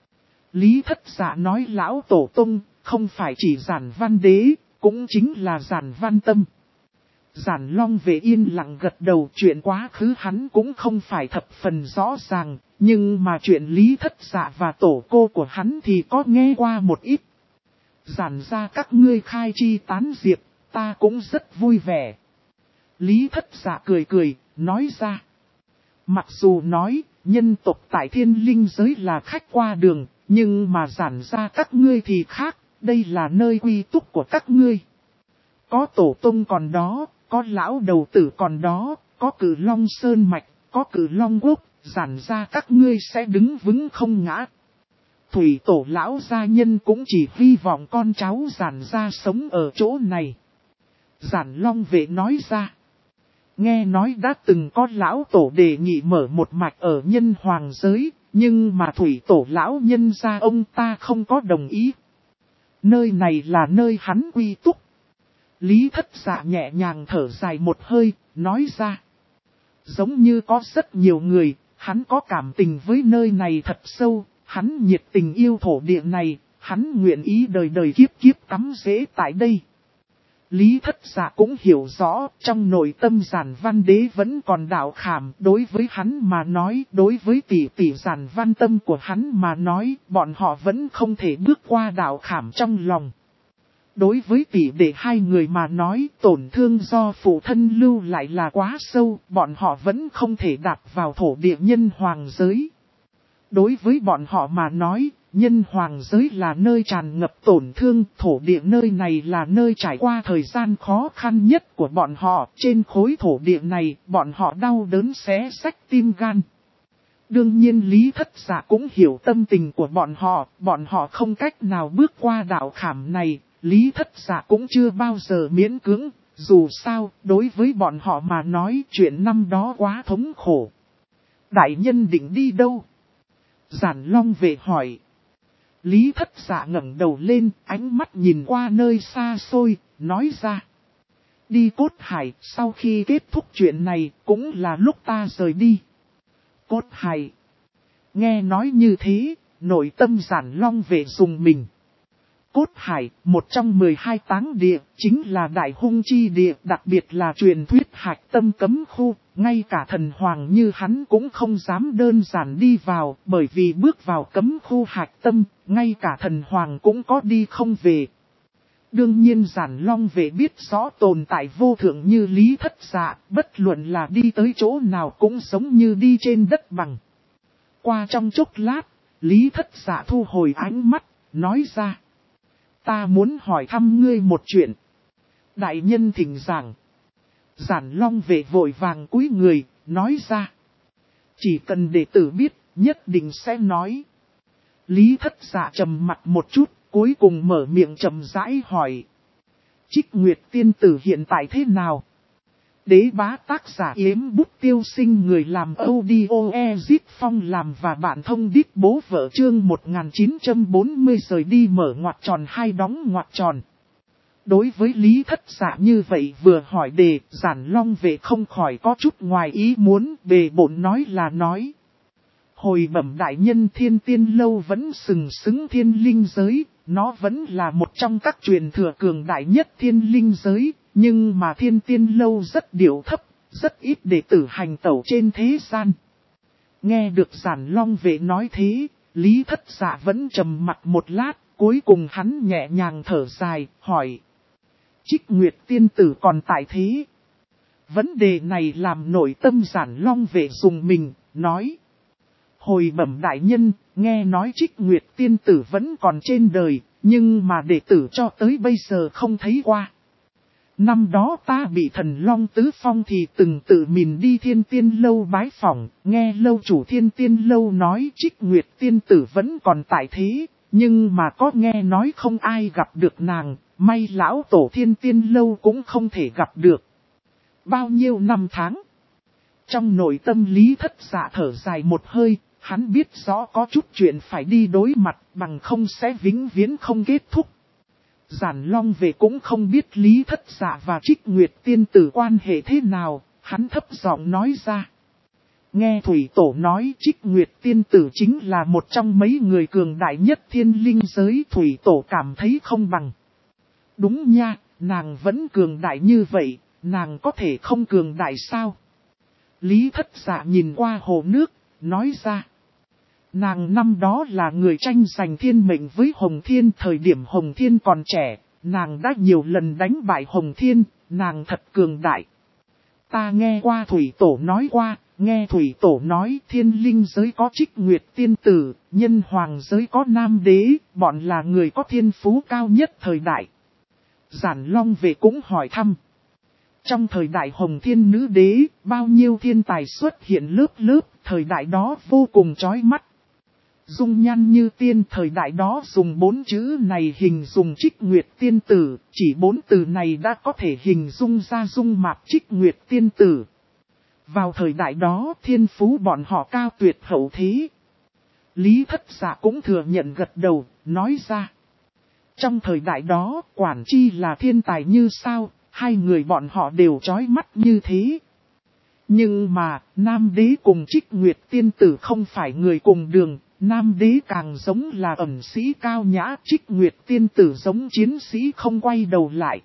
Lý Thất Dạ nói lão tổ tông, không phải chỉ Giản Văn Đế, cũng chính là Giản Văn Tâm. Giản Long về yên lặng gật đầu, chuyện quá khứ hắn cũng không phải thập phần rõ ràng, nhưng mà chuyện Lý Thất Dạ và tổ cô của hắn thì có nghe qua một ít. Giản ra các ngươi khai chi tán diệp, ta cũng rất vui vẻ. Lý Thất Dạ cười cười, nói ra. Mặc dù nói, nhân tộc tại thiên linh giới là khách qua đường, nhưng mà Giản ra các ngươi thì khác, đây là nơi quy túc của các ngươi. Có tổ tông còn đó, có lão đầu tử còn đó, có Cử Long Sơn Mạch, có Cử Long Quốc, Giản ra các ngươi sẽ đứng vững không ngã. Thủy tổ lão gia nhân cũng chỉ hy vọng con cháu Giản ra sống ở chỗ này. Giản Long vệ nói ra. Nghe nói đã từng có lão tổ đề nghị mở một mạch ở nhân hoàng giới, nhưng mà thủy tổ lão nhân gia ông ta không có đồng ý. Nơi này là nơi hắn quy túc. Lý Thất Dạ nhẹ nhàng thở dài một hơi, nói ra. Giống như có rất nhiều người, hắn có cảm tình với nơi này thật sâu, hắn nhiệt tình yêu thổ địa này, hắn nguyện ý đời đời kiếp kiếp cắm rễ tại đây. Lý Thất Dạ cũng hiểu rõ, trong nội tâm Giản Văn Đế vẫn còn đạo khảm, đối với hắn mà nói, đối với tỷ tỷ Giản Văn Tâm của hắn mà nói, bọn họ vẫn không thể bước qua đạo khảm trong lòng. Đối với tỷ đệ hai người mà nói, tổn thương do phụ thân lưu lại là quá sâu, bọn họ vẫn không thể đạp vào thổ địa nhân hoàng giới. Đối với bọn họ mà nói, nhân hoàng giới là nơi tràn ngập tổn thương, thổ địa nơi này là nơi trải qua thời gian khó khăn nhất của bọn họ. Trên khối thổ địa này, bọn họ đau đớn xé xách tim gan. Đương nhiên Lý Thất Dạ cũng hiểu tâm tình của bọn họ không cách nào bước qua đạo khảm này. Lý Thất Dạ cũng chưa bao giờ miễn cưỡng, dù sao, đối với bọn họ mà nói chuyện năm đó quá thống khổ. Đại nhân định đi đâu? Giản Long vệ hỏi. Lý Thất Dạ ngẩng đầu lên, ánh mắt nhìn qua nơi xa xôi, nói ra. Đi Cốt Hải, sau khi kết thúc chuyện này, cũng là lúc ta rời đi. Cốt Hải. Nghe nói như thế, nội tâm Giản Long vệ dùng mình. Cốt Hải, một trong 12 táng địa, chính là đại hung chi địa, đặc biệt là truyền thuyết hạch tâm cấm khu, ngay cả thần hoàng như hắn cũng không dám đơn giản đi vào, bởi vì bước vào cấm khu hạch tâm, ngay cả thần hoàng cũng có đi không về. Đương nhiên Giản Long Vệ biết rõ tồn tại vô thượng như Lý Thất Dạ, bất luận là đi tới chỗ nào cũng giống như đi trên đất bằng. Qua trong chốc lát, Lý Thất Dạ thu hồi ánh mắt, nói ra. Ta muốn hỏi thăm ngươi một chuyện. Đại nhân thỉnh giảng. Giản Long Vệ vội vàng cúi người, nói ra. Chỉ cần đệ tử biết, nhất định sẽ nói. Lý Thất Dạ trầm mặt một chút, cuối cùng mở miệng trầm rãi hỏi. Trích Nguyệt tiên tử hiện tại thế nào? Đế bá tác giả Yếm Bút Tiêu Sinh, người làm audio Ezit Phong làm và bạn thông đít bố vợ, chương 1940 rời đi mở ngoặc tròn hai đóng ngoặc tròn. Đối với Lý Thất Dạ như vậy vừa hỏi đề, Giản Long Vệ không khỏi có chút ngoài ý muốn, bề bộn nói là nói. Hồi bẩm đại nhân, Thiên Tiên Lâu vẫn sừng sững thiên linh giới, nó vẫn là một trong các truyền thừa cường đại nhất thiên linh giới, nhưng mà Thiên Tiên Lâu rất điệu thấp, rất ít đệ tử hành tẩu trên thế gian. Nghe được Giản Long Vệ nói thế, Lý Thất Dạ vẫn trầm mặt một lát, cuối cùng hắn nhẹ nhàng thở dài, hỏi. Trích Nguyệt tiên tử còn tại thế? Vấn đề này làm nội tâm Giản Long Vệ dùng mình, nói. Hồi bẩm đại nhân, nghe nói Trích Nguyệt tiên tử vẫn còn trên đời, nhưng mà đệ tử cho tới bây giờ không thấy qua. Năm đó ta bị Thần Long Tứ Phong thì từng tự mình đi Thiên Tiên Lâu bái phỏng, nghe lâu chủ Thiên Tiên Lâu nói Trích Nguyệt tiên tử vẫn còn tại thế, nhưng mà có nghe nói không ai gặp được nàng, may lão tổ Thiên Tiên Lâu cũng không thể gặp được. Bao nhiêu năm tháng? Trong nội tâm Lý Thất Dạ thở dài một hơi, hắn biết rõ có chút chuyện phải đi đối mặt, bằng không sẽ vĩnh viễn không kết thúc. Giản Long Vệ cũng không biết Lý Thất Dạ và Trích Nguyệt tiên tử quan hệ thế nào, hắn thấp giọng nói ra. Nghe Thủy Tổ nói Trích Nguyệt tiên tử chính là một trong mấy người cường đại nhất thiên linh giới, Thủy Tổ cảm thấy không bằng. Đúng nha, nàng vẫn cường đại như vậy, nàng có thể không cường đại sao? Lý Thất Dạ nhìn qua hồ nước, nói ra. Nàng năm đó là người tranh giành thiên mệnh với Hồng Thiên, thời điểm Hồng Thiên còn trẻ, nàng đã nhiều lần đánh bại Hồng Thiên, nàng thật cường đại. Ta nghe qua Thủy Tổ nói qua, nghe Thủy Tổ nói thiên linh giới có Trích Nguyệt tiên tử, nhân hoàng giới có Nam Đế, bọn là người có thiên phú cao nhất thời đại. Giản Long Vệ cũng hỏi thăm. Trong thời đại Hồng Thiên Nữ Đế, bao nhiêu thiên tài xuất hiện lớp lớp, thời đại đó vô cùng chói mắt. Dung nhan như tiên, thời đại đó dùng 4 chữ này hình dung Trích Nguyệt tiên tử, chỉ 4 từ này đã có thể hình dung ra dung mạo Trích Nguyệt tiên tử. Vào thời đại đó thiên phú bọn họ cao tuyệt hậu thế. Lý Thất Dạ cũng thừa nhận gật đầu, nói ra. Trong thời đại đó, quản chi là thiên tài như sao, hai người bọn họ đều chói mắt như thế. Nhưng mà, Nam Đế cùng Trích Nguyệt tiên tử không phải người cùng đường, Nam Đế càng giống là ẩn sĩ cao nhã, Trích Nguyệt tiên tử giống chiến sĩ không quay đầu lại.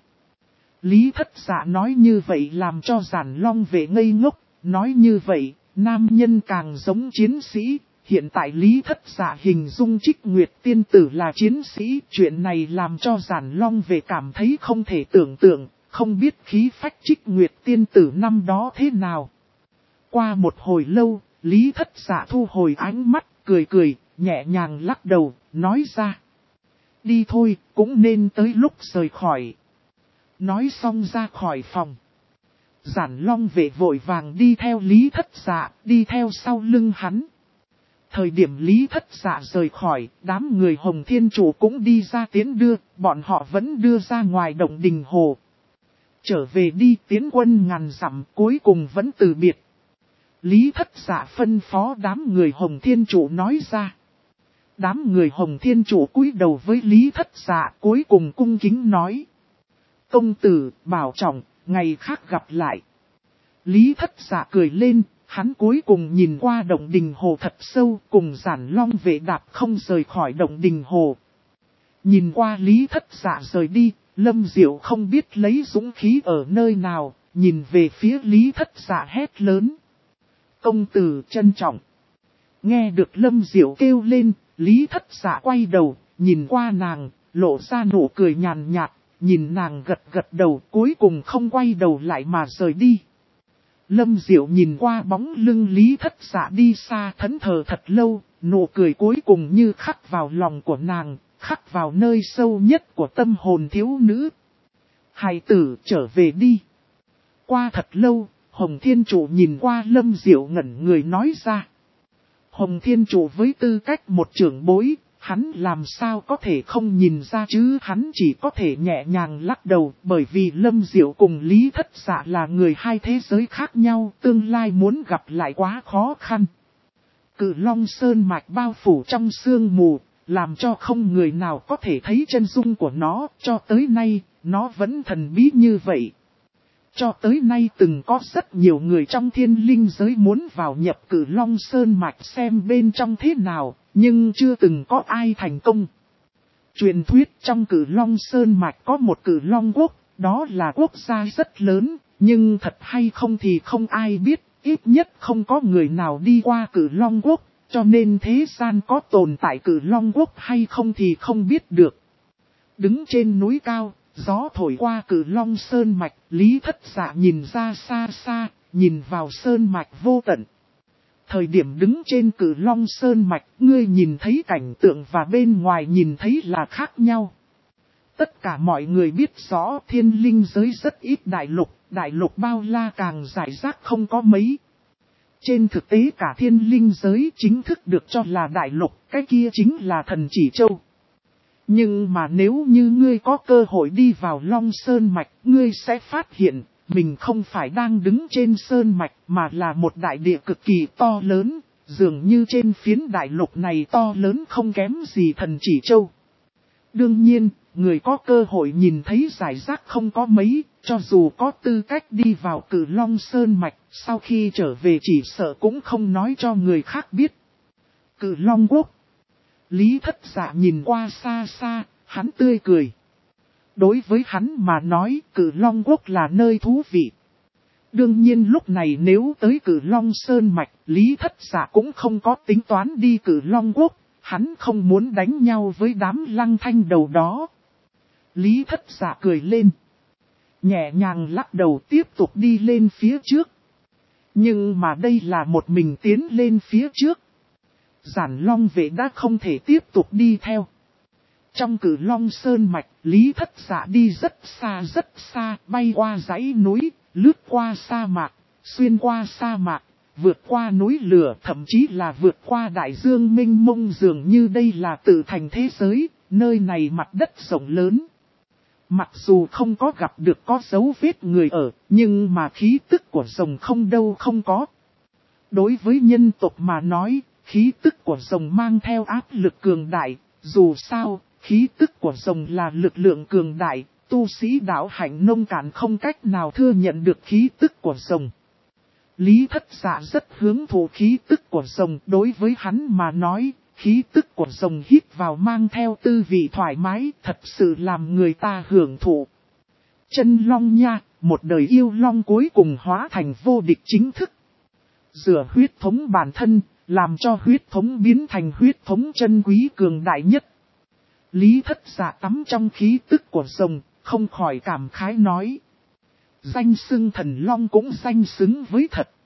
Lý Thất Dạ nói như vậy làm cho Giản Long Vệ ngây ngốc, nói như vậy, nam nhân càng giống chiến sĩ. Hiện tại Lý Thất Dạ hình dung Trích Nguyệt tiên tử là chiến sĩ, chuyện này làm cho Giản Long Vệ cảm thấy không thể tưởng tượng, không biết khí phách Trích Nguyệt tiên tử năm đó thế nào. Qua một hồi lâu, Lý Thất Dạ thu hồi ánh mắt, cười cười, nhẹ nhàng lắc đầu, nói ra. Đi thôi, cũng nên tới lúc rời khỏi. Nói xong ra khỏi phòng. Giản Long Vệ vội vàng đi theo Lý Thất Dạ, đi theo sau lưng hắn. Thời điểm Lý Thất Dạ rời khỏi, đám người Hồng Thiên Chủ cũng đi ra tiến đưa, bọn họ vẫn đưa ra ngoài động đình hồ. Trở về đi, tiến quân ngàn dặm, cuối cùng vẫn từ biệt. Lý Thất Dạ phân phó đám người Hồng Thiên Chủ nói ra. Đám người Hồng Thiên Chủ cúi đầu với Lý Thất Dạ, cuối cùng cung kính nói. Công tử, bảo trọng, ngày khác gặp lại. Lý Thất Dạ cười lên, hắn cuối cùng nhìn qua động đình hồ thật sâu, cùng Giản Long Vệ đạp không rời khỏi động đình hồ. Nhìn qua Lý Thất Dạ rời đi, Lâm Diệu không biết lấy dũng khí ở nơi nào, nhìn về phía Lý Thất Dạ hét lớn. Công tử trân trọng. Nghe được Lâm Diệu kêu lên, Lý Thất Dạ quay đầu, nhìn qua nàng, lộ ra nụ cười nhàn nhạt, nhìn nàng gật gật đầu, cuối cùng không quay đầu lại mà rời đi. Lâm Diệu nhìn qua bóng lưng Lý Thất Dạ đi xa, thẫn thờ thật lâu, nụ cười cuối cùng như khắc vào lòng của nàng, khắc vào nơi sâu nhất của tâm hồn thiếu nữ. Hài tử, trở về đi. Qua thật lâu, Hồng Thiên Chủ nhìn qua Lâm Diệu ngẩn người nói ra. Hồng Thiên Chủ với tư cách một trưởng bối, hắn làm sao có thể không nhìn ra chứ, hắn chỉ có thể nhẹ nhàng lắc đầu, bởi vì Lâm Diệu cùng Lý Thất Dạ là người hai thế giới khác nhau, tương lai muốn gặp lại quá khó khăn. Cự Long Sơn mạch bao phủ trong sương mù, làm cho không người nào có thể thấy chân dung của nó, cho tới nay, nó vẫn thần bí như vậy. Cho tới nay từng có rất nhiều người trong thiên linh giới muốn vào nhập Cự Long Sơn mạch xem bên trong thế nào, nhưng chưa từng có ai thành công. Truyền thuyết trong Cự Long Sơn mạch có một Cự Long quốc, đó là quốc gia rất lớn, nhưng thật hay không thì không ai biết, ít nhất không có người nào đi qua Cự Long quốc, cho nên thế gian có tồn tại Cự Long quốc hay không thì không biết được. Đứng trên núi cao, gió thổi qua Cự Long Sơn mạch, Lý Thất Dạ nhìn ra xa xa, nhìn vào sơn mạch vô tận. Thời điểm đứng trên Cự Long Sơn mạch, ngươi nhìn thấy cảnh tượng và bên ngoài nhìn thấy là khác nhau. Tất cả mọi người biết rõ thiên linh giới rất ít đại lục bao la càng rải rác không có mấy. Trên thực tế cả thiên linh giới chính thức được cho là đại lục, cái kia chính là Thần Chỉ Châu. Nhưng mà nếu như ngươi có cơ hội đi vào Long Sơn mạch, ngươi sẽ phát hiện, mình không phải đang đứng trên sơn mạch mà là một đại địa cực kỳ to lớn, dường như trên phiến đại lục này to lớn không kém gì Thần Chỉ Châu. Đương nhiên, người có cơ hội nhìn thấy giải rác không có mấy, cho dù có tư cách đi vào Cự Long Sơn mạch, sau khi trở về chỉ sợ cũng không nói cho người khác biết. Cự Long Quốc. Lý Thất Dạ nhìn qua xa xa, hắn tươi cười. Đối với hắn mà nói, Cự Long Quốc là nơi thú vị. Đương nhiên lúc này nếu tới Cự Long Sơn mạch, Lý Thất Dạ cũng không có tính toán đi Cự Long Quốc, hắn không muốn đánh nhau với đám lăng thanh đầu đó. Lý Thất Dạ cười lên, nhẹ nhàng lắc đầu tiếp tục đi lên phía trước. Nhưng mà đây là một mình tiến lên phía trước. Giản Long vệ đã không thể tiếp tục đi theo. Trong Cự Long Sơn mạch, Lý Thất Dạ đi rất xa, bay qua dãy núi, lướt qua sa mạc, xuyên qua sa mạc, vượt qua núi lửa, thậm chí là vượt qua đại dương mênh mông, dường như đây là tự thành thế giới, nơi này mặt đất rộng lớn. Mặc dù không có gặp được có dấu vết người ở, nhưng mà khí tức của rồng không đâu không có. Đối với nhân tộc mà nói, khí tức của rồng mang theo áp lực cường đại, dù sao, khí tức của rồng là lực lượng cường đại, tu sĩ đạo hạnh nông cạn không cách nào thừa nhận được khí tức của rồng. Lý Thất Dạ rất hứng thú khí tức của rồng, đối với hắn mà nói, khí tức của rồng hít vào mang theo tư vị thoải mái, thật sự làm người ta hưởng thụ. Chân long nha, một đời yêu long cuối cùng hóa thành vô địch chính thức. Rửa huyết thống bản thân, làm cho huyết thống biến thành huyết thống chân quý cường đại nhất. Lý Thất Dạ tắm trong khí tức của rồng, không khỏi cảm khái nói. Danh xưng thần long cũng danh xứng với thật.